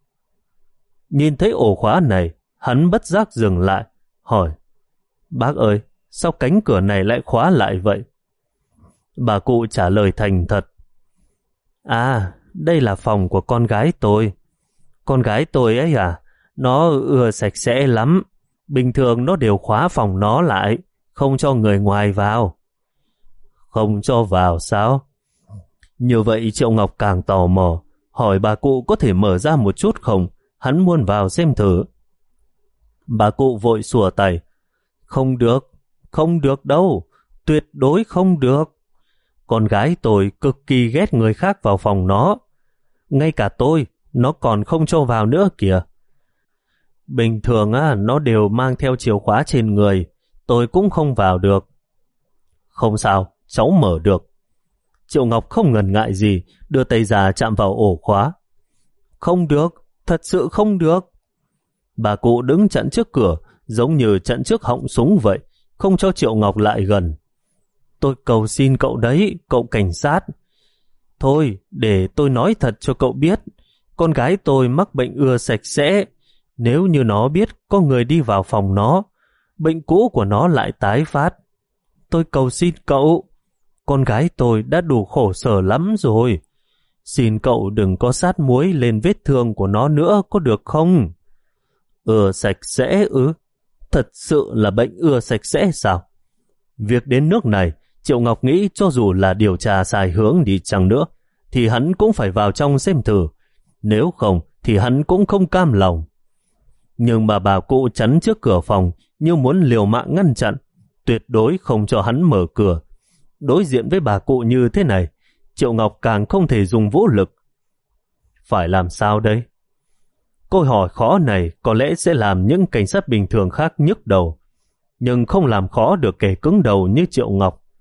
Nhìn thấy ổ khóa này, hắn bất giác dừng lại, hỏi: Bác ơi, sao cánh cửa này lại khóa lại vậy? Bà cụ trả lời thành thật: À, đây là phòng của con gái tôi. Con gái tôi ấy à, nó ưa sạch sẽ lắm. Bình thường nó đều khóa phòng nó lại, không cho người ngoài vào. Không cho vào sao? Như vậy Triệu Ngọc càng tò mò, hỏi bà cụ có thể mở ra một chút không? Hắn muốn vào xem thử. Bà cụ vội xua tay: Không được, không được đâu, tuyệt đối không được. Con gái tôi cực kỳ ghét người khác vào phòng nó. Ngay cả tôi, nó còn không cho vào nữa kìa. Bình thường á, nó đều mang theo chìa khóa trên người, tôi cũng không vào được. Không sao, cháu mở được. Triệu Ngọc không ngần ngại gì, đưa tay ra chạm vào ổ khóa. Không được, thật sự không được. Bà cụ đứng chặn trước cửa, giống như chặn trước họng súng vậy, không cho Triệu Ngọc lại gần. Tôi cầu xin cậu đấy, cậu cảnh sát. Thôi, để tôi nói thật cho cậu biết, con gái tôi mắc bệnh ưa sạch sẽ. Nếu như nó biết có người đi vào phòng nó, bệnh cũ của nó lại tái phát. Tôi cầu xin cậu, con gái tôi đã đủ khổ sở lắm rồi. Xin cậu đừng có sát muối lên vết thương của nó nữa, có được không? Ưa sạch sẽ ư? Thật sự là bệnh ưa sạch sẽ sao? Việc đến nước này, Triệu Ngọc nghĩ cho dù là điều tra sai hướng đi chăng nữa, thì hắn cũng phải vào trong xem thử. Nếu không, thì hắn cũng không cam lòng. Nhưng mà bà cụ chắn trước cửa phòng như muốn liều mạng ngăn chặn, tuyệt đối không cho hắn mở cửa. Đối diện với bà cụ như thế này, Triệu Ngọc càng không thể dùng vũ lực. Phải làm sao đây? Câu hỏi khó này có lẽ sẽ làm những cảnh sát bình thường khác nhức đầu, nhưng không làm khó được kẻ cứng đầu như Triệu Ngọc.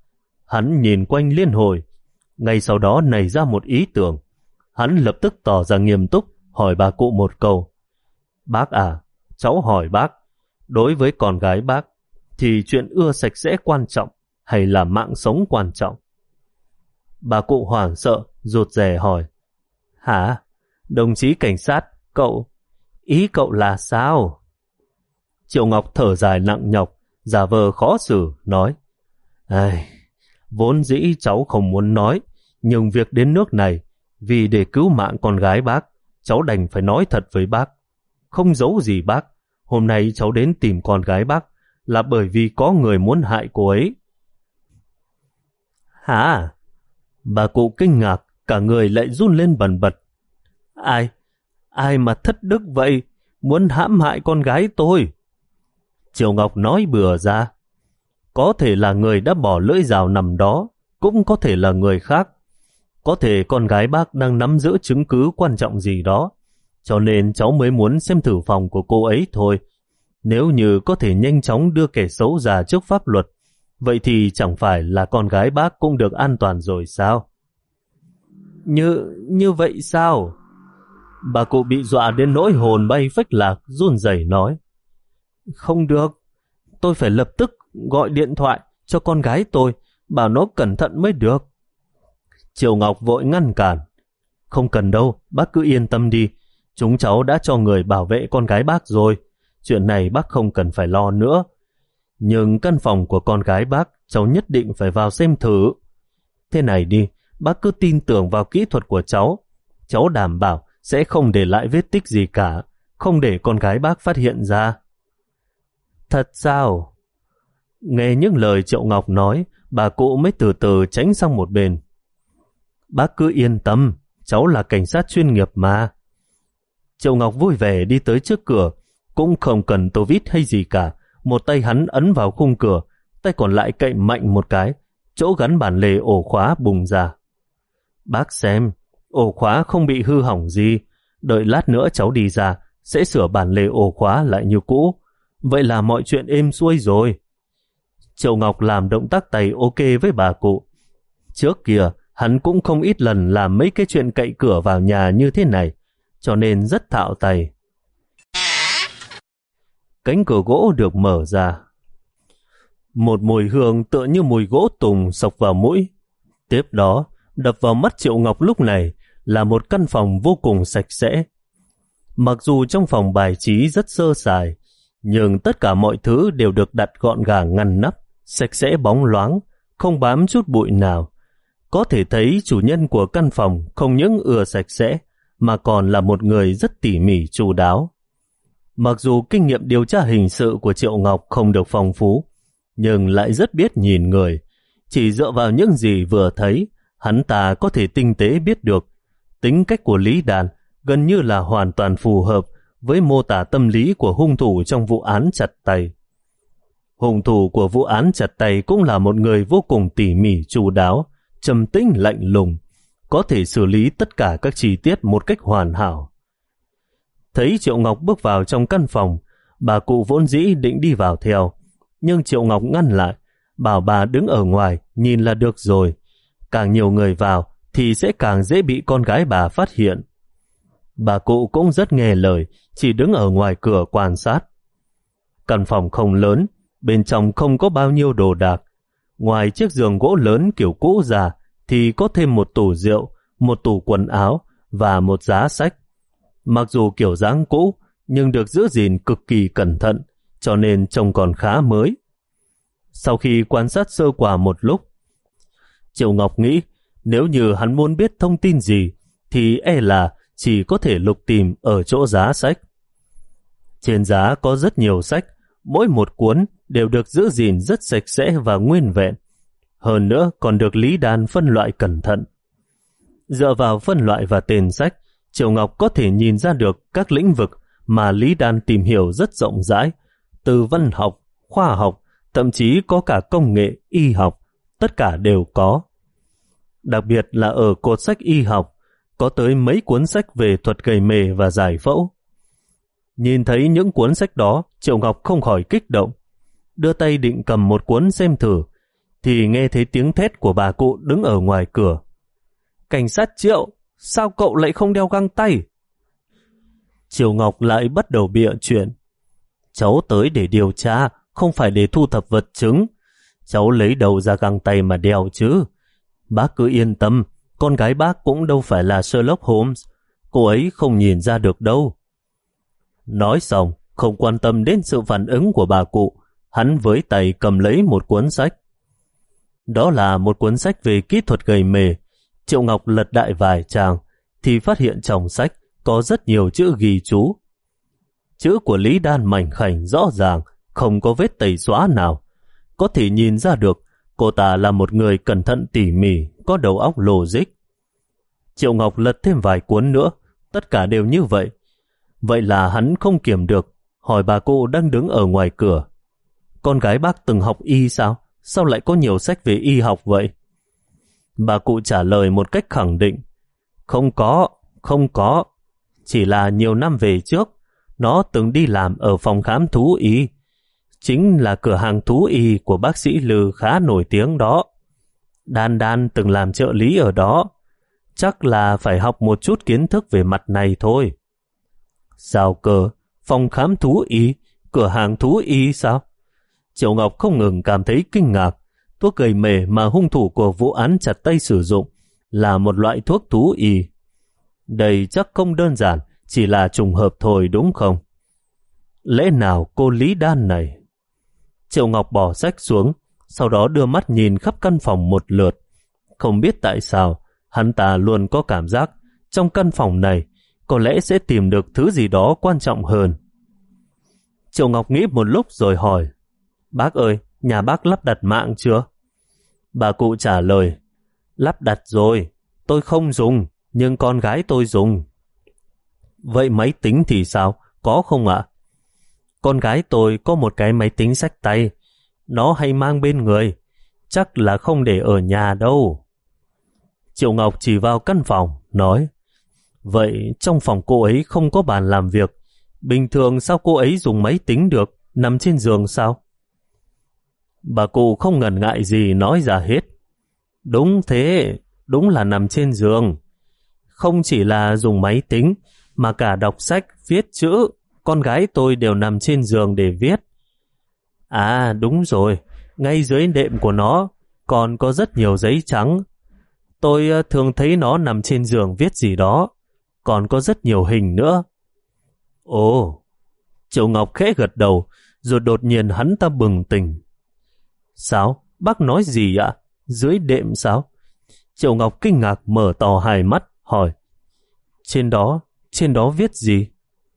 Hắn nhìn quanh liên hồi, ngay sau đó nảy ra một ý tưởng. Hắn lập tức tỏ ra nghiêm túc, hỏi bà cụ một câu. Bác à, cháu hỏi bác, đối với con gái bác, thì chuyện ưa sạch sẽ quan trọng hay là mạng sống quan trọng? Bà cụ hoảng sợ, rụt rè hỏi. Hả? Đồng chí cảnh sát, cậu, ý cậu là sao? Triệu Ngọc thở dài nặng nhọc, giả vờ khó xử, nói. Ai, vốn dĩ cháu không muốn nói, nhưng việc đến nước này, vì để cứu mạng con gái bác, cháu đành phải nói thật với bác. Không giấu gì bác, hôm nay cháu đến tìm con gái bác là bởi vì có người muốn hại cô ấy. Hả? Bà cụ kinh ngạc, cả người lại run lên bần bật. Ai? Ai mà thất đức vậy? Muốn hãm hại con gái tôi? Triệu Ngọc nói bừa ra. Có thể là người đã bỏ lưỡi rào nằm đó, cũng có thể là người khác. Có thể con gái bác đang nắm giữ chứng cứ quan trọng gì đó, cho nên cháu mới muốn xem thử phòng của cô ấy thôi. Nếu như có thể nhanh chóng đưa kẻ xấu ra trước pháp luật, vậy thì chẳng phải là con gái bác cũng được an toàn rồi sao? Như, như vậy sao? Bà cụ bị dọa đến nỗi hồn bay phách lạc, run rẩy nói. Không được, tôi phải lập tức gọi điện thoại cho con gái tôi, bảo nó cẩn thận mới được. Triệu Ngọc vội ngăn cản. Không cần đâu, bác cứ yên tâm đi. Chúng cháu đã cho người bảo vệ con gái bác rồi. Chuyện này bác không cần phải lo nữa. Nhưng căn phòng của con gái bác, cháu nhất định phải vào xem thử. Thế này đi, bác cứ tin tưởng vào kỹ thuật của cháu. Cháu đảm bảo sẽ không để lại vết tích gì cả, không để con gái bác phát hiện ra. Thật sao? Nghe những lời Triệu Ngọc nói, bà cụ mới từ từ tránh sang một bên. Bác cứ yên tâm, cháu là cảnh sát chuyên nghiệp mà. Triệu Ngọc vui vẻ đi tới trước cửa, cũng không cần tô vít hay gì cả. Một tay hắn ấn vào khung cửa, tay còn lại cậy mạnh một cái, chỗ gắn bản lề ổ khóa bùng ra. Bác xem, ổ khóa không bị hư hỏng gì, đợi lát nữa cháu đi ra, sẽ sửa bản lề ổ khóa lại như cũ. Vậy là mọi chuyện êm xuôi rồi. Triệu Ngọc làm động tác tay ok với bà cụ. Trước kia, hắn cũng không ít lần làm mấy cái chuyện cậy cửa vào nhà như thế này, cho nên rất thạo tay. Cánh cửa gỗ được mở ra. Một mùi hương tựa như mùi gỗ tùng xộc vào mũi. Tiếp đó, đập vào mắt Triệu Ngọc lúc này là một căn phòng vô cùng sạch sẽ. Mặc dù trong phòng bài trí rất sơ sài, nhưng tất cả mọi thứ đều được đặt gọn gàng ngăn nắp, sạch sẽ bóng loáng, không bám chút bụi nào. Có thể thấy chủ nhân của căn phòng không những ưa sạch sẽ, mà còn là một người rất tỉ mỉ chu đáo. Mặc dù kinh nghiệm điều tra hình sự của Triệu Ngọc không được phong phú, nhưng lại rất biết nhìn người. Chỉ dựa vào những gì vừa thấy, hắn ta có thể tinh tế biết được tính cách của Lý Đàn gần như là hoàn toàn phù hợp với mô tả tâm lý của hung thủ trong vụ án chặt tay. Hung thủ của vụ án chặt tay cũng là một người vô cùng tỉ mỉ chu đáo, trầm tĩnh lạnh lùng, có thể xử lý tất cả các chi tiết một cách hoàn hảo. Thấy Triệu Ngọc bước vào trong căn phòng, bà cụ vốn dĩ định đi vào theo, nhưng Triệu Ngọc ngăn lại, bảo bà đứng ở ngoài nhìn là được rồi. Càng nhiều người vào thì sẽ càng dễ bị con gái bà phát hiện. Bà cụ cũng rất nghe lời, chỉ đứng ở ngoài cửa quan sát. Căn phòng không lớn, bên trong không có bao nhiêu đồ đạc. Ngoài chiếc giường gỗ lớn kiểu cũ già thì có thêm một tủ rượu, một tủ quần áo và một giá sách. Mặc dù kiểu dáng cũ nhưng được giữ gìn cực kỳ cẩn thận, cho nên trông còn khá mới. Sau khi quan sát sơ qua một lúc, Triệu Ngọc nghĩ nếu như hắn muốn biết thông tin gì thì e là chỉ có thể lục tìm ở chỗ giá sách. Trên giá có rất nhiều sách, mỗi một cuốn đều được giữ gìn rất sạch sẽ và nguyên vẹn. Hơn nữa còn được Lý Đan phân loại cẩn thận. Dựa vào phân loại và tên sách, Triệu Ngọc có thể nhìn ra được các lĩnh vực mà Lý Đan tìm hiểu rất rộng rãi, từ văn học, khoa học, thậm chí có cả công nghệ, y học, tất cả đều có. Đặc biệt là ở cột sách y học, có tới mấy cuốn sách về thuật gầy mề và giải phẫu. Nhìn thấy những cuốn sách đó, Triệu Ngọc không khỏi kích động. Đưa tay định cầm một cuốn xem thử, thì nghe thấy tiếng thét của bà cụ đứng ở ngoài cửa. Cảnh sát Triệu, sao cậu lại không đeo găng tay? Triệu Ngọc lại bắt đầu bịa chuyện. Cháu tới để điều tra, không phải để thu thập vật chứng. Cháu lấy đầu ra găng tay mà đeo chứ. Bác cứ yên tâm, con gái bác cũng đâu phải là Sherlock Holmes. Cô ấy không nhìn ra được đâu. Nói xong, không quan tâm đến sự phản ứng của bà cụ, hắn với tay cầm lấy một cuốn sách. Đó là một cuốn sách về kỹ thuật gầy mề. Triệu Ngọc lật đại vài trang, thì phát hiện trong sách có rất nhiều chữ ghi chú. Chữ của Lý Đan mảnh khảnh rõ ràng, không có vết tẩy xóa nào. Có thể nhìn ra được cô ta là một người cẩn thận tỉ mỉ, có đầu óc logic. Triệu Ngọc lật thêm vài cuốn nữa, tất cả đều như vậy. Vậy là hắn không kiểm được, hỏi bà cụ đang đứng ở ngoài cửa. Con gái bác từng học y sao? Sao lại có nhiều sách về y học vậy? Bà cụ trả lời một cách khẳng định. Không có, không có. Chỉ là nhiều năm về trước, nó từng đi làm ở phòng khám thú y. Chính là cửa hàng thú y của bác sĩ Lư khá nổi tiếng đó. Đan Đan từng làm trợ lý ở đó. Chắc là phải học một chút kiến thức về mặt này thôi. Sao cơ? Phòng khám thú y? Cửa hàng thú y sao? Triệu Ngọc không ngừng cảm thấy kinh ngạc. Thuốc gầy mề mà hung thủ của vụ án chặt tay sử dụng là một loại thuốc thú y. Đây chắc không đơn giản, chỉ là trùng hợp thôi đúng không? Lẽ nào cô Lý Đan này? Triệu Ngọc bỏ sách xuống, sau đó đưa mắt nhìn khắp căn phòng một lượt. Không biết tại sao, hắn ta luôn có cảm giác trong căn phòng này có lẽ sẽ tìm được thứ gì đó quan trọng hơn. Triệu Ngọc nghĩ một lúc rồi hỏi, bác ơi, nhà bác lắp đặt mạng chưa? Bà cụ trả lời, lắp đặt rồi, tôi không dùng, nhưng con gái tôi dùng. Vậy máy tính thì sao? Có không ạ? Con gái tôi có một cái máy tính xách tay, nó hay mang bên người, chắc là không để ở nhà đâu. Triệu Ngọc chỉ vào căn phòng, nói, vậy trong phòng cô ấy không có bàn làm việc, bình thường sao cô ấy dùng máy tính được, nằm trên giường sao? Bà cụ không ngần ngại gì nói ra hết. Đúng thế, đúng là nằm trên giường. Không chỉ là dùng máy tính, mà cả đọc sách, viết chữ, con gái tôi đều nằm trên giường để viết. À đúng rồi, ngay dưới đệm của nó còn có rất nhiều giấy trắng. Tôi thường thấy nó nằm trên giường viết gì đó, còn có rất nhiều hình nữa. Ồ, Triệu Ngọc khẽ gật đầu, rồi đột nhiên hắn ta bừng tỉnh. Sao? Bác nói gì ạ? Dưới đệm sao? Triệu Ngọc kinh ngạc mở to hai mắt, hỏi. Trên đó, trên đó viết gì?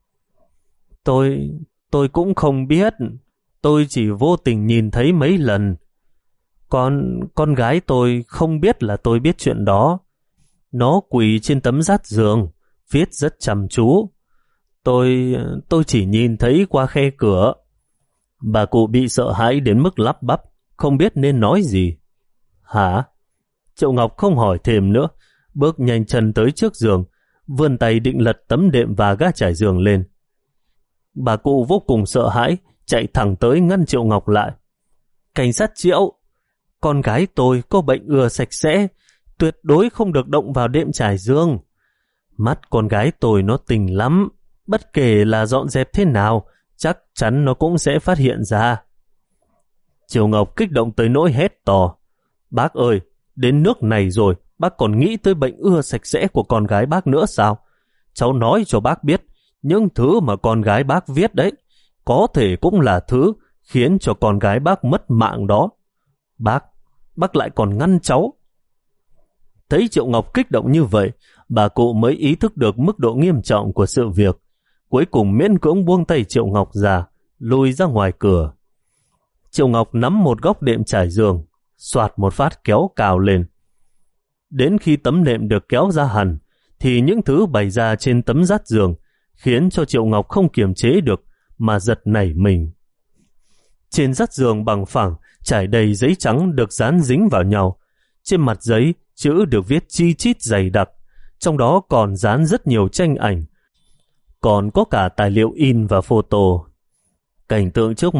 Tôi, tôi cũng không biết. Tôi chỉ vô tình nhìn thấy mấy lần. Con, con gái tôi không biết là tôi biết chuyện đó. Nó quỳ trên tấm dát giường, viết rất chăm chú. Tôi, tôi chỉ nhìn thấy qua khe cửa. Bà cụ bị sợ hãi đến mức lắp bắp, không biết nên nói gì. Hả? Triệu Ngọc không hỏi thêm nữa, bước nhanh chân tới trước giường, vươn tay định lật tấm đệm và ga trải giường lên. Bà cụ vô cùng sợ hãi, chạy thẳng tới ngăn Triệu Ngọc lại. Cảnh sát Triệu, con gái tôi có bệnh ưa sạch sẽ, tuyệt đối không được động vào đệm trải giường. Mắt con gái tôi nó tình lắm, bất kể là dọn dẹp thế nào, chắc chắn nó cũng sẽ phát hiện ra. Triệu Ngọc kích động tới nỗi hét to. Bác ơi, đến nước này rồi, bác còn nghĩ tới bệnh ưa sạch sẽ của con gái bác nữa sao? Cháu nói cho bác biết, những thứ mà con gái bác viết đấy, có thể cũng là thứ khiến cho con gái bác mất mạng đó. Bác, bác lại còn ngăn cháu. Thấy Triệu Ngọc kích động như vậy, bà cụ mới ý thức được mức độ nghiêm trọng của sự việc. Cuối cùng miễn cưỡng buông tay Triệu Ngọc ra, lùi ra ngoài cửa. Triệu Ngọc nắm một góc đệm trải giường, soạt một phát kéo cào lên. Đến khi tấm đệm được kéo ra hẳn, thì những thứ bày ra trên tấm dát giường khiến cho Triệu Ngọc không kiềm chế được mà giật nảy mình. Trên dát giường bằng phẳng trải đầy giấy trắng được dán dính vào nhau. Trên mặt giấy chữ được viết chi chít dày đặc, trong đó còn dán rất nhiều tranh ảnh, còn có cả tài liệu in và photo. Cảnh tượng trước mắt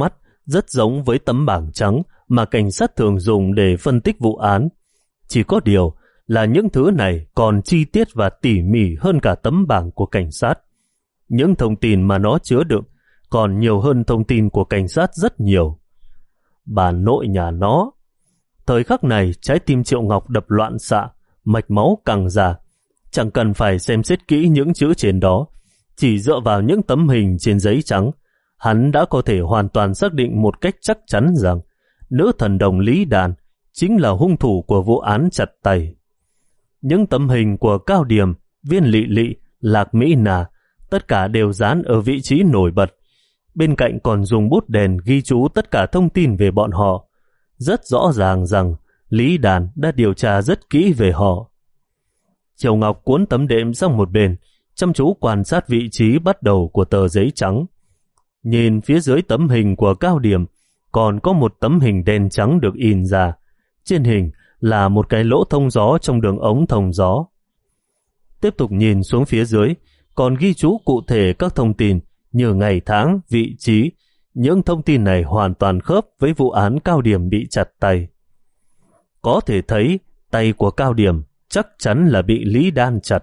rất giống với tấm bảng trắng mà cảnh sát thường dùng để phân tích vụ án. Chỉ có điều là những thứ này còn chi tiết và tỉ mỉ hơn cả tấm bảng của cảnh sát. Những thông tin mà nó chứa đựng còn nhiều hơn thông tin của cảnh sát rất nhiều. Bà nội nhà nó. Thời khắc này trái tim Triệu Ngọc đập loạn xạ, mạch máu căng ra. Chẳng cần phải xem xét kỹ những chữ trên đó, chỉ dựa vào những tấm hình trên giấy trắng, hắn đã có thể hoàn toàn xác định một cách chắc chắn rằng nữ thần đồng Lý Đàn chính là hung thủ của vụ án chặt tay. Những tấm hình của Cao Điểm, Viên Lị Lị, Lạc Mỹ Nà tất cả đều dán ở vị trí nổi bật. Bên cạnh còn dùng bút đèn ghi chú tất cả thông tin về bọn họ. Rất rõ ràng rằng Lý Đàn đã điều tra rất kỹ về họ. Triều Ngọc cuốn tấm đệm sang một bên, chăm chú quan sát vị trí bắt đầu của tờ giấy trắng. Nhìn phía dưới tấm hình của Cao Điểm, còn có một tấm hình đen trắng được in ra. Trên hình là một cái lỗ thông gió trong đường ống thông gió. Tiếp tục nhìn xuống phía dưới, còn ghi chú cụ thể các thông tin như ngày tháng, vị trí. Những thông tin này hoàn toàn khớp với vụ án Cao Điểm bị chặt tay. Có thể thấy tay của Cao Điểm chắc chắn là bị Lý Đan chặt.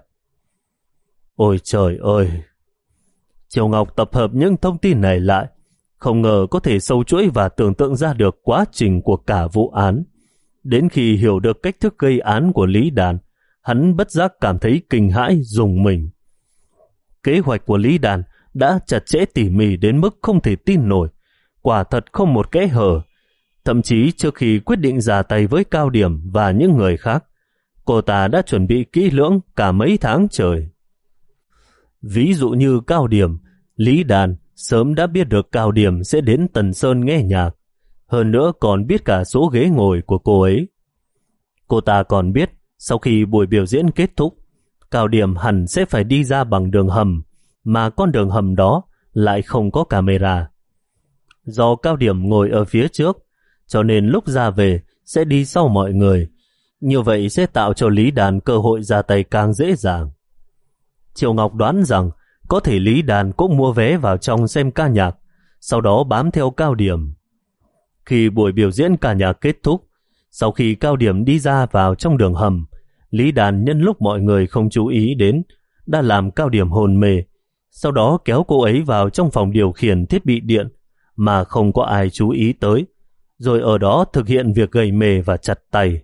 Ôi trời ơi! Triều Ngọc tập hợp những thông tin này lại, không ngờ có thể sâu chuỗi và tưởng tượng ra được quá trình của cả vụ án. Đến khi hiểu được cách thức gây án của Lý Đàn, hắn bất giác cảm thấy kinh hãi rùng mình. Kế hoạch của Lý Đàn đã chặt chẽ tỉ mỉ đến mức không thể tin nổi, quả thật không một kẽ hở. Thậm chí trước khi quyết định ra tay với Cao Điểm và những người khác, cô ta đã chuẩn bị kỹ lưỡng cả mấy tháng trời. Ví dụ như Cao Điểm, Lý Đàn sớm đã biết được Cao Điểm sẽ đến Tần Sơn nghe nhạc, hơn nữa còn biết cả số ghế ngồi của cô ấy. Cô ta còn biết sau khi buổi biểu diễn kết thúc, Cao Điểm hẳn sẽ phải đi ra bằng đường hầm, mà con đường hầm đó lại không có camera. Do Cao Điểm ngồi ở phía trước, cho nên lúc ra về sẽ đi sau mọi người. Như vậy sẽ tạo cho Lý Đàn cơ hội ra tay càng dễ dàng. Triều Ngọc đoán rằng có thể Lý Đàn cũng mua vé vào trong xem ca nhạc, sau đó bám theo Cao Điểm. Khi buổi biểu diễn ca nhạc kết thúc, sau khi Cao Điểm đi ra vào trong đường hầm, Lý Đàn nhân lúc mọi người không chú ý đến, đã làm Cao Điểm hồn mê, sau đó kéo cô ấy vào trong phòng điều khiển thiết bị điện mà không có ai chú ý tới, rồi ở đó thực hiện việc gây mê và chặt tay.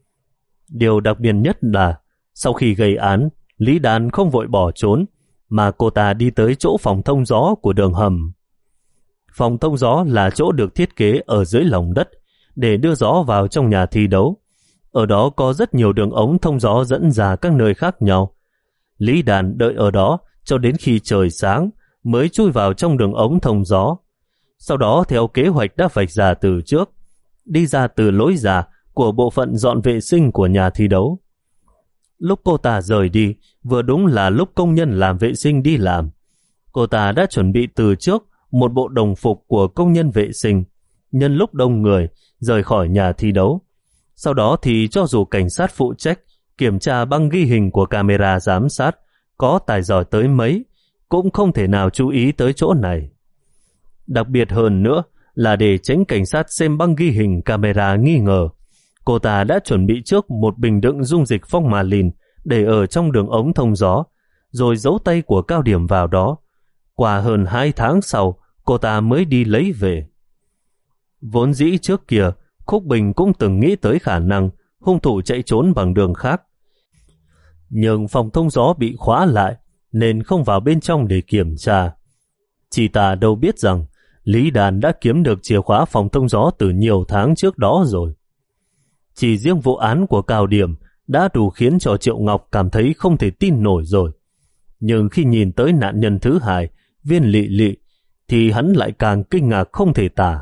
Điều đặc biệt nhất là sau khi gây án, Lý Đàn không vội bỏ trốn, mà cô ta đi tới chỗ phòng thông gió của đường hầm. Phòng thông gió là chỗ được thiết kế ở dưới lòng đất để đưa gió vào trong nhà thi đấu. Ở đó có rất nhiều đường ống thông gió dẫn ra các nơi khác nhau. Lý Đàn đợi ở đó cho đến khi trời sáng mới chui vào trong đường ống thông gió. Sau đó theo kế hoạch đã vạch ra từ trước, đi ra từ lối ra của bộ phận dọn vệ sinh của nhà thi đấu. Lúc cô ta rời đi, vừa đúng là lúc công nhân làm vệ sinh đi làm. Cô ta đã chuẩn bị từ trước một bộ đồng phục của công nhân vệ sinh, nhân lúc đông người rời khỏi nhà thi đấu. Sau đó thì cho dù cảnh sát phụ trách kiểm tra băng ghi hình của camera giám sát có tài giỏi tới mấy, cũng không thể nào chú ý tới chỗ này. Đặc biệt hơn nữa là để tránh cảnh sát xem băng ghi hình camera nghi ngờ, cô ta đã chuẩn bị trước một bình đựng dung dịch formalin để ở trong đường ống thông gió, rồi giấu tay của Cao Điểm vào đó. Qua hơn hai tháng sau, cô ta mới đi lấy về. Vốn dĩ trước kia, Khúc Bình cũng từng nghĩ tới khả năng hung thủ chạy trốn bằng đường khác. Nhưng phòng thông gió bị khóa lại, nên không vào bên trong để kiểm tra. Chị ta đâu biết rằng Lý Đàn đã kiếm được chìa khóa phòng thông gió từ nhiều tháng trước đó rồi. Chỉ riêng vụ án của Cao Điểm đã đủ khiến cho Triệu Ngọc cảm thấy không thể tin nổi rồi. Nhưng khi nhìn tới nạn nhân thứ hai, Viên Lị Lị, thì hắn lại càng kinh ngạc không thể tả.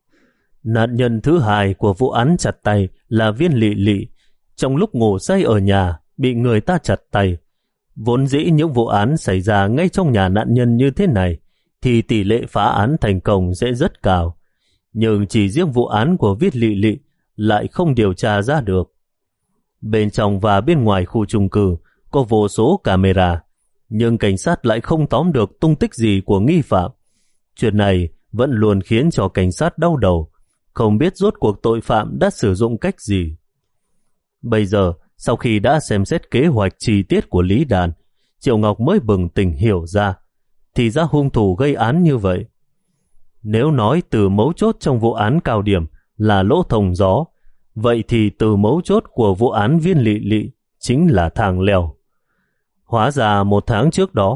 Nạn nhân thứ hai của vụ án chặt tay là Viên Lị Lị. Trong lúc ngủ say ở nhà, bị người ta chặt tay. Vốn dĩ những vụ án xảy ra ngay trong nhà nạn nhân như thế này, thì tỷ lệ phá án thành công sẽ rất cao. Nhưng chỉ riêng vụ án của Viên Lị Lị lại không điều tra ra được. Bên trong và bên ngoài khu chung cư có vô số camera, nhưng cảnh sát lại không tóm được tung tích gì của nghi phạm. Chuyện này vẫn luôn khiến cho cảnh sát đau đầu, không biết rốt cuộc tội phạm đã sử dụng cách gì. Bây giờ, sau khi đã xem xét kế hoạch chi tiết của Lý Đàn, Triệu Ngọc mới bừng tỉnh hiểu ra, thì ra hung thủ gây án như vậy. Nếu nói từ mấu chốt trong vụ án cao điểm là lỗ thông gió, vậy thì từ mấu chốt của vụ án Viên Lị Lị chính là thang leo. Hóa ra một tháng trước đó,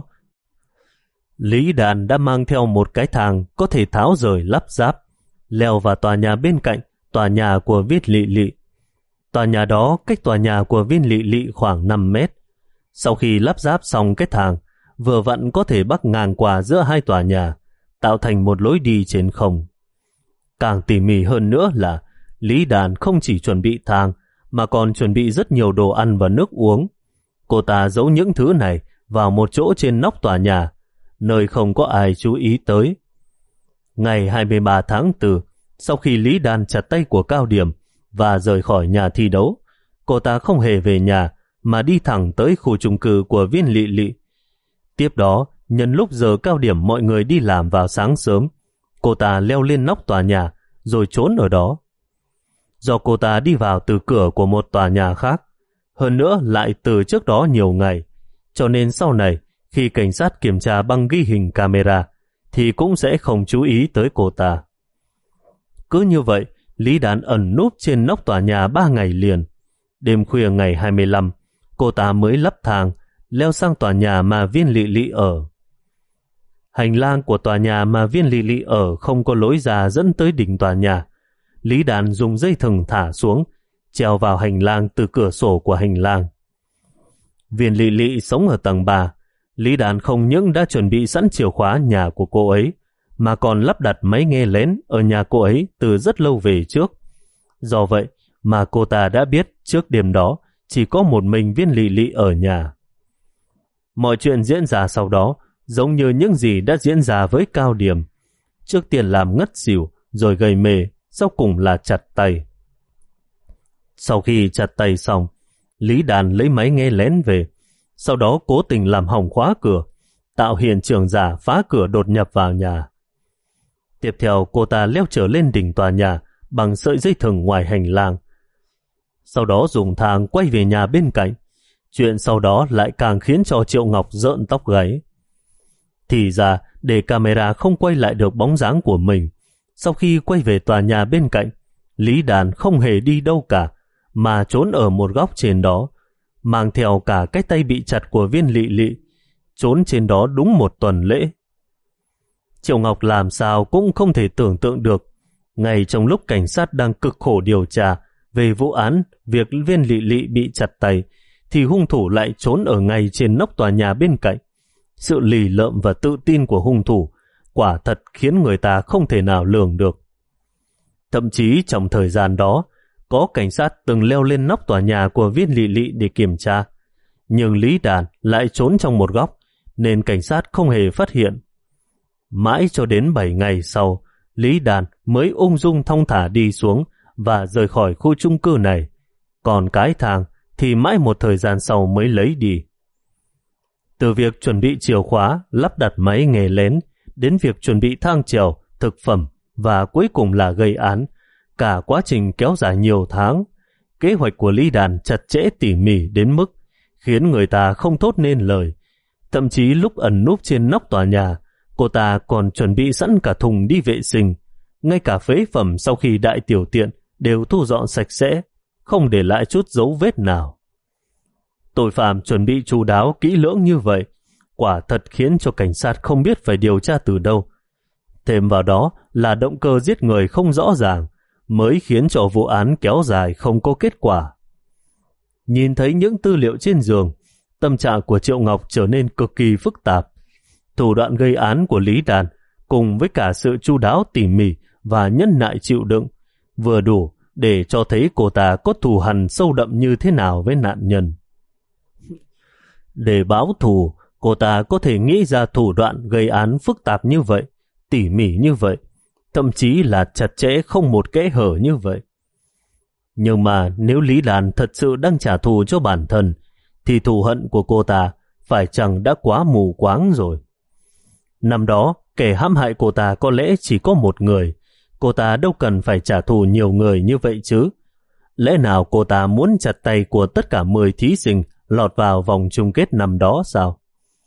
Lý Đàn đã mang theo một cái thang có thể tháo rời lắp ráp, leo vào tòa nhà bên cạnh tòa nhà của Viên Lị Lị. Tòa nhà đó cách tòa nhà của Viên Lị Lị khoảng năm mét. Sau khi lắp ráp xong cái thang, vừa vặn có thể bắc ngang qua giữa hai tòa nhà, tạo thành một lối đi trên không. Càng tỉ mỉ hơn nữa là Lý Đàn không chỉ chuẩn bị thang, mà còn chuẩn bị rất nhiều đồ ăn và nước uống. Cô ta giấu những thứ này vào một chỗ trên nóc tòa nhà, nơi không có ai chú ý tới. Ngày hai mươi ba tháng tư, sau khi Lý Đàn chặt tay của Cao Điểm và rời khỏi nhà thi đấu, cô ta không hề về nhà mà đi thẳng tới khu chung cư của Viên Lị Lị. Tiếp đó, nhân lúc giờ cao điểm mọi người đi làm vào sáng sớm, cô ta leo lên nóc tòa nhà rồi trốn ở đó. Do cô ta đi vào từ cửa của một tòa nhà khác, hơn nữa lại từ trước đó nhiều ngày, cho nên sau này khi cảnh sát kiểm tra băng ghi hình camera thì cũng sẽ không chú ý tới cô ta. Cứ như vậy, Lý Đàn ẩn núp trên nóc tòa nhà ba ngày liền. Đêm khuya ngày hai mươi lăm, cô ta mới lắp thang leo sang tòa nhà mà Viên Lị Lị ở. Hành lang của tòa nhà mà Viên Lị Lị ở không có lối ra dẫn tới đỉnh tòa nhà. Lý Đàn dùng dây thừng thả xuống, treo vào hành lang từ cửa sổ của hành lang. Viên Lị Lị sống ở tầng ba. Lý Đàn không những đã chuẩn bị sẵn chìa khóa nhà của cô ấy, mà còn lắp đặt máy nghe lén ở nhà cô ấy từ rất lâu về trước. Do vậy mà cô ta đã biết trước đêm đó chỉ có một mình Viên Lị Lị ở nhà. Mọi chuyện diễn ra sau đó giống như những gì đã diễn ra với Cao Điểm. Trước tiên làm ngất xỉu, rồi gây mê, sau cùng là chặt tay. Sau khi chặt tay xong, Lý Đàn lấy máy nghe lén về, sau đó cố tình làm hỏng khóa cửa, tạo hiện trường giả phá cửa đột nhập vào nhà. Tiếp theo cô ta leo trở lên đỉnh tòa nhà bằng sợi dây thừng ngoài hành lang. Sau đó dùng thang quay về nhà bên cạnh. Chuyện sau đó lại càng khiến cho Triệu Ngọc rợn tóc gáy. Thì ra, để camera không quay lại được bóng dáng của mình, sau khi quay về tòa nhà bên cạnh, Lý Đàn không hề đi đâu cả, mà trốn ở một góc trên đó, mang theo cả cái tay bị chặt của Viên Lị Lị, trốn trên đó đúng một tuần lễ. Triệu Ngọc làm sao cũng không thể tưởng tượng được, ngay trong lúc cảnh sát đang cực khổ điều tra về vụ án việc Viên Lị Lị bị chặt tay, thì hung thủ lại trốn ở ngay trên nóc tòa nhà bên cạnh. Sự lì lợm và tự tin của hung thủ quả thật khiến người ta không thể nào lường được. Thậm chí trong thời gian đó, có cảnh sát từng leo lên nóc tòa nhà của Viên Lị Lị để kiểm tra, nhưng Lý Đàn lại trốn trong một góc, nên cảnh sát không hề phát hiện. Mãi cho đến bảy ngày sau, Lý Đàn mới ung dung thong thả đi xuống và rời khỏi khu chung cư này. Còn cái thang thì mãi một thời gian sau mới lấy đi. Từ việc chuẩn bị chìa khóa, lắp đặt máy nghe lén, đến việc chuẩn bị thang trèo, thực phẩm và cuối cùng là gây án, cả quá trình kéo dài nhiều tháng. Kế hoạch của Lý Đàn chặt chẽ tỉ mỉ đến mức khiến người ta không thốt nên lời. Thậm chí lúc ẩn núp trên nóc tòa nhà, cô ta còn chuẩn bị sẵn cả thùng đi vệ sinh. Ngay cả phế phẩm sau khi đại tiểu tiện đều thu dọn sạch sẽ, không để lại chút dấu vết nào. Tội phạm chuẩn bị chu đáo kỹ lưỡng như vậy, quả thật khiến cho cảnh sát không biết phải điều tra từ đâu. Thêm vào đó là động cơ giết người không rõ ràng, mới khiến cho vụ án kéo dài không có kết quả. Nhìn thấy những tư liệu trên giường, tâm trạng của Triệu Ngọc trở nên cực kỳ phức tạp. Thủ đoạn gây án của Lý Đàn cùng với cả sự chu đáo tỉ mỉ và nhẫn nại chịu đựng vừa đủ để cho thấy cô ta có thù hằn sâu đậm như thế nào với nạn nhân. Để báo thù, cô ta có thể nghĩ ra thủ đoạn gây án phức tạp như vậy, tỉ mỉ như vậy, thậm chí là chặt chẽ không một kẽ hở như vậy. Nhưng mà nếu Lý Đàn thật sự đang trả thù cho bản thân, thì thù hận của cô ta phải chẳng đã quá mù quáng rồi. Năm đó, kẻ hãm hại cô ta có lẽ chỉ có một người. Cô ta đâu cần phải trả thù nhiều người như vậy chứ. Lẽ nào cô ta muốn chặt tay của tất cả mười thí sinh lọt vào vòng chung kết năm đó sao?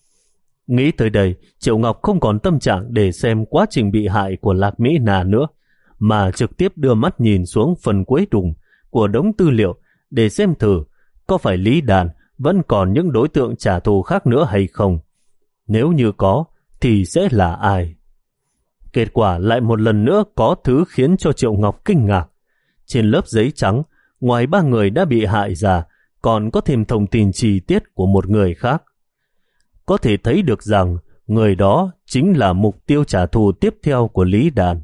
Nghĩ tới đây, Triệu Ngọc không còn tâm trạng để xem quá trình bị hại của Lạc Mỹ Na nữa, mà trực tiếp đưa mắt nhìn xuống phần cuối cùng của đống tư liệu để xem thử có phải Lý Đàn vẫn còn những đối tượng trả thù khác nữa hay không. Nếu như có, thì sẽ là ai? Kết quả lại một lần nữa có thứ khiến cho Triệu Ngọc kinh ngạc. Trên lớp giấy trắng, ngoài ba người đã bị hại ra, còn có thêm thông tin chi tiết của một người khác. Có thể thấy được rằng người đó chính là mục tiêu trả thù tiếp theo của Lý Đàn.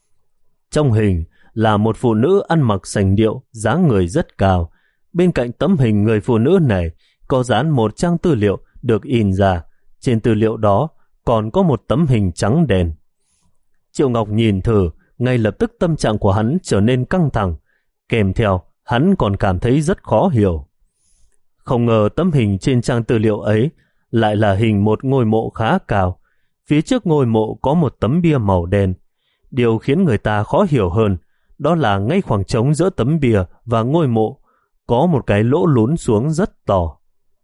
Trong hình là một phụ nữ ăn mặc sành điệu, dáng người rất cao. Bên cạnh tấm hình người phụ nữ này có dán một trang tư liệu được in ra. Trên tư liệu đó còn có một tấm hình trắng đen. Triệu Ngọc nhìn thử, ngay lập tức tâm trạng của hắn trở nên căng thẳng. Kèm theo, hắn còn cảm thấy rất khó hiểu. Không ngờ tấm hình trên trang tư liệu ấy lại là hình một ngôi mộ khá cao. Phía trước ngôi mộ có một tấm bia màu đen. Điều khiến người ta khó hiểu hơn, đó là ngay khoảng trống giữa tấm bia và ngôi mộ có một cái lỗ lún xuống rất to.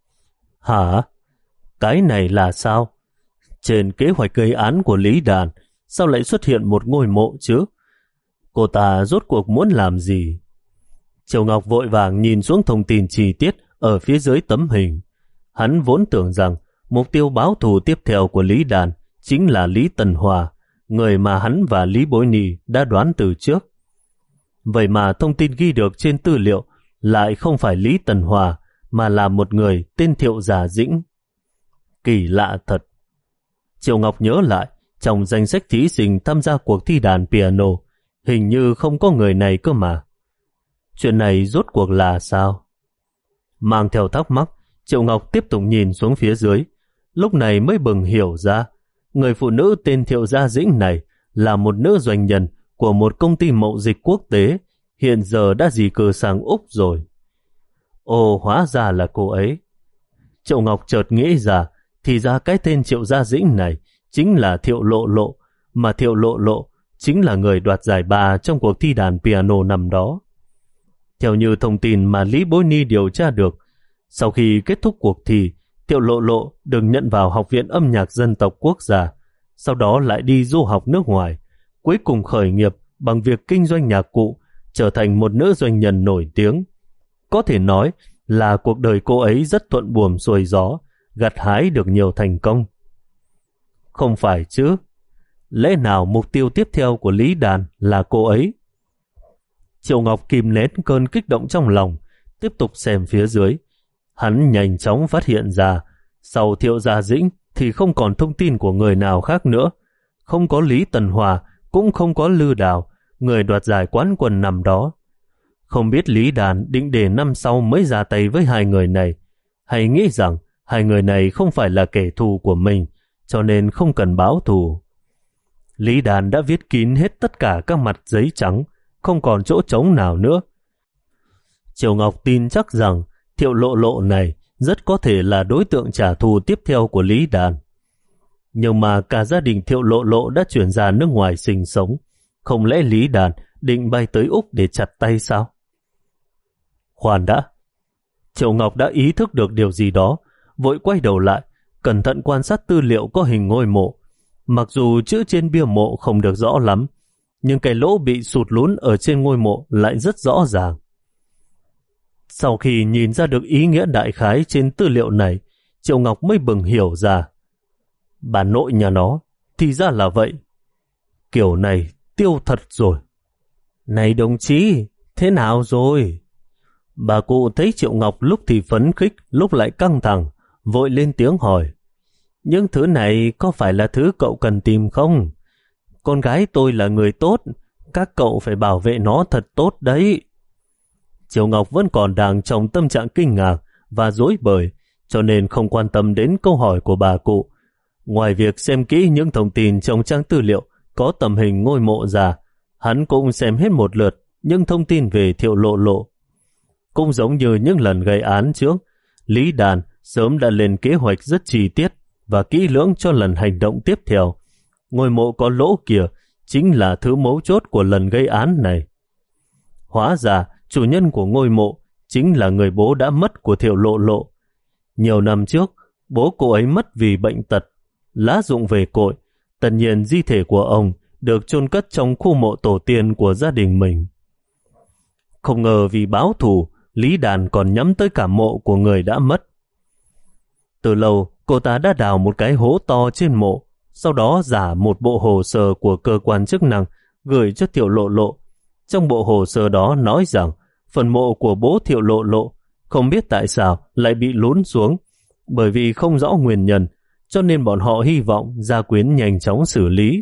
Hả? Cái này là sao? Trên kế hoạch gây án của Lý Đàn, sao lại xuất hiện một ngôi mộ chứ? Cô ta rốt cuộc muốn làm gì? Triệu Ngọc vội vàng nhìn xuống thông tin chi tiết ở phía dưới tấm hình. Hắn vốn tưởng rằng mục tiêu báo thù tiếp theo của Lý Đàn chính là Lý Tần Hòa, người mà hắn và Lý Bối Ni đã đoán từ trước. Vậy mà thông tin ghi được trên tư liệu lại không phải Lý Tần Hòa, mà là một người tên Thiệu Giả Dĩnh. Kỳ lạ thật. Triệu Ngọc nhớ lại, trong danh sách thí sinh tham gia cuộc thi đàn piano, hình như không có người này cơ mà. Chuyện này rốt cuộc là sao? Mang theo thắc mắc, Triệu Ngọc tiếp tục nhìn xuống phía dưới. Lúc này mới bừng hiểu ra, người phụ nữ tên Thiệu Gia Dĩnh này là một nữ doanh nhân của một công ty mậu dịch quốc tế, hiện giờ đã di cư sang Úc rồi. Ồ, hóa ra là cô ấy. Triệu Ngọc chợt nghĩ ra, thì ra cái tên Thiệu Gia Dĩnh này chính là Thiệu Lộ Lộ, mà Thiệu Lộ Lộ chính là người đoạt giải ba trong cuộc thi đàn piano năm đó. Theo như thông tin mà Lý Bối Ni điều tra được, sau khi kết thúc cuộc thi, Thiệu Lộ Lộ được nhận vào Học viện Âm nhạc Dân tộc Quốc gia, sau đó lại đi du học nước ngoài, cuối cùng khởi nghiệp bằng việc kinh doanh nhạc cụ, trở thành một nữ doanh nhân nổi tiếng. Có thể nói là cuộc đời cô ấy rất thuận buồm xuôi gió, gặt hái được nhiều thành công. Không phải chứ? Lẽ nào mục tiêu tiếp theo của Lý Đàn là cô ấy? Triệu Ngọc kìm nén cơn kích động trong lòng, tiếp tục xem phía dưới. Hắn nhanh chóng phát hiện ra, sau Thiệu Gia Dĩnh thì không còn thông tin của người nào khác nữa. Không có Lý Tần Hòa, cũng không có Lư Đào, người đoạt giải quán quân năm đó. Không biết Lý Đàn định để năm sau mới ra tay với hai người này, hay nghĩ rằng hai người này không phải là kẻ thù của mình, cho nên không cần báo thù. Lý Đàn đã viết kín hết tất cả các mặt giấy trắng, không còn chỗ trống nào nữa. Triệu Ngọc tin chắc rằng Thiệu Lộ Lộ này rất có thể là đối tượng trả thù tiếp theo của Lý Đàn. Nhưng mà cả gia đình Thiệu Lộ Lộ đã chuyển ra nước ngoài sinh sống, không lẽ Lý Đàn định bay tới Úc để chặt tay sao? Khoan đã. Triệu Ngọc đã ý thức được điều gì đó, vội quay đầu lại, cẩn thận quan sát tư liệu có hình ngôi mộ. Mặc dù chữ trên bia mộ không được rõ lắm, nhưng cái lỗ bị sụt lún ở trên ngôi mộ lại rất rõ ràng. Sau khi nhìn ra được ý nghĩa đại khái trên tư liệu này, Triệu Ngọc mới bừng hiểu ra. Bà nội nhà nó, thì ra là vậy. Kiểu này tiêu thật rồi. Này đồng chí, thế nào rồi? Bà cụ thấy Triệu Ngọc lúc thì phấn khích, lúc lại căng thẳng, vội lên tiếng hỏi. Những thứ này có phải là thứ cậu cần tìm không? Con gái tôi là người tốt, các cậu phải bảo vệ nó thật tốt đấy. Triệu Ngọc vẫn còn đang trong tâm trạng kinh ngạc và rối bời, cho nên không quan tâm đến câu hỏi của bà cụ. Ngoài việc xem kỹ những thông tin trong trang tư liệu có tầm hình ngôi mộ ra, hắn cũng xem hết một lượt những thông tin về Thiệu Lộ Lộ. Cũng giống như những lần gây án trước, Lý Đàn sớm đã lên kế hoạch rất chi tiết và kỹ lưỡng cho lần hành động tiếp theo. Ngôi mộ có lỗ kia chính là thứ mấu chốt của lần gây án này. Hóa ra, chủ nhân của ngôi mộ chính là người bố đã mất của Thiệu Lộ Lộ. Nhiều năm trước, bố cô ấy mất vì bệnh tật, lá dụng về cội. Tất nhiên di thể của ông được chôn cất trong khu mộ tổ tiên của gia đình mình. Không ngờ vì báo thù, Lý Đàn còn nhắm tới cả mộ của người đã mất. Từ lâu, cô ta đã đào một cái hố to trên mộ, sau đó giả một bộ hồ sơ của cơ quan chức năng gửi cho Thiệu Lộ Lộ. Trong bộ hồ sơ đó nói rằng phần mộ của bố Thiệu Lộ Lộ không biết tại sao lại bị lún xuống, bởi vì không rõ nguyên nhân, cho nên bọn họ hy vọng gia quyến nhanh chóng xử lý.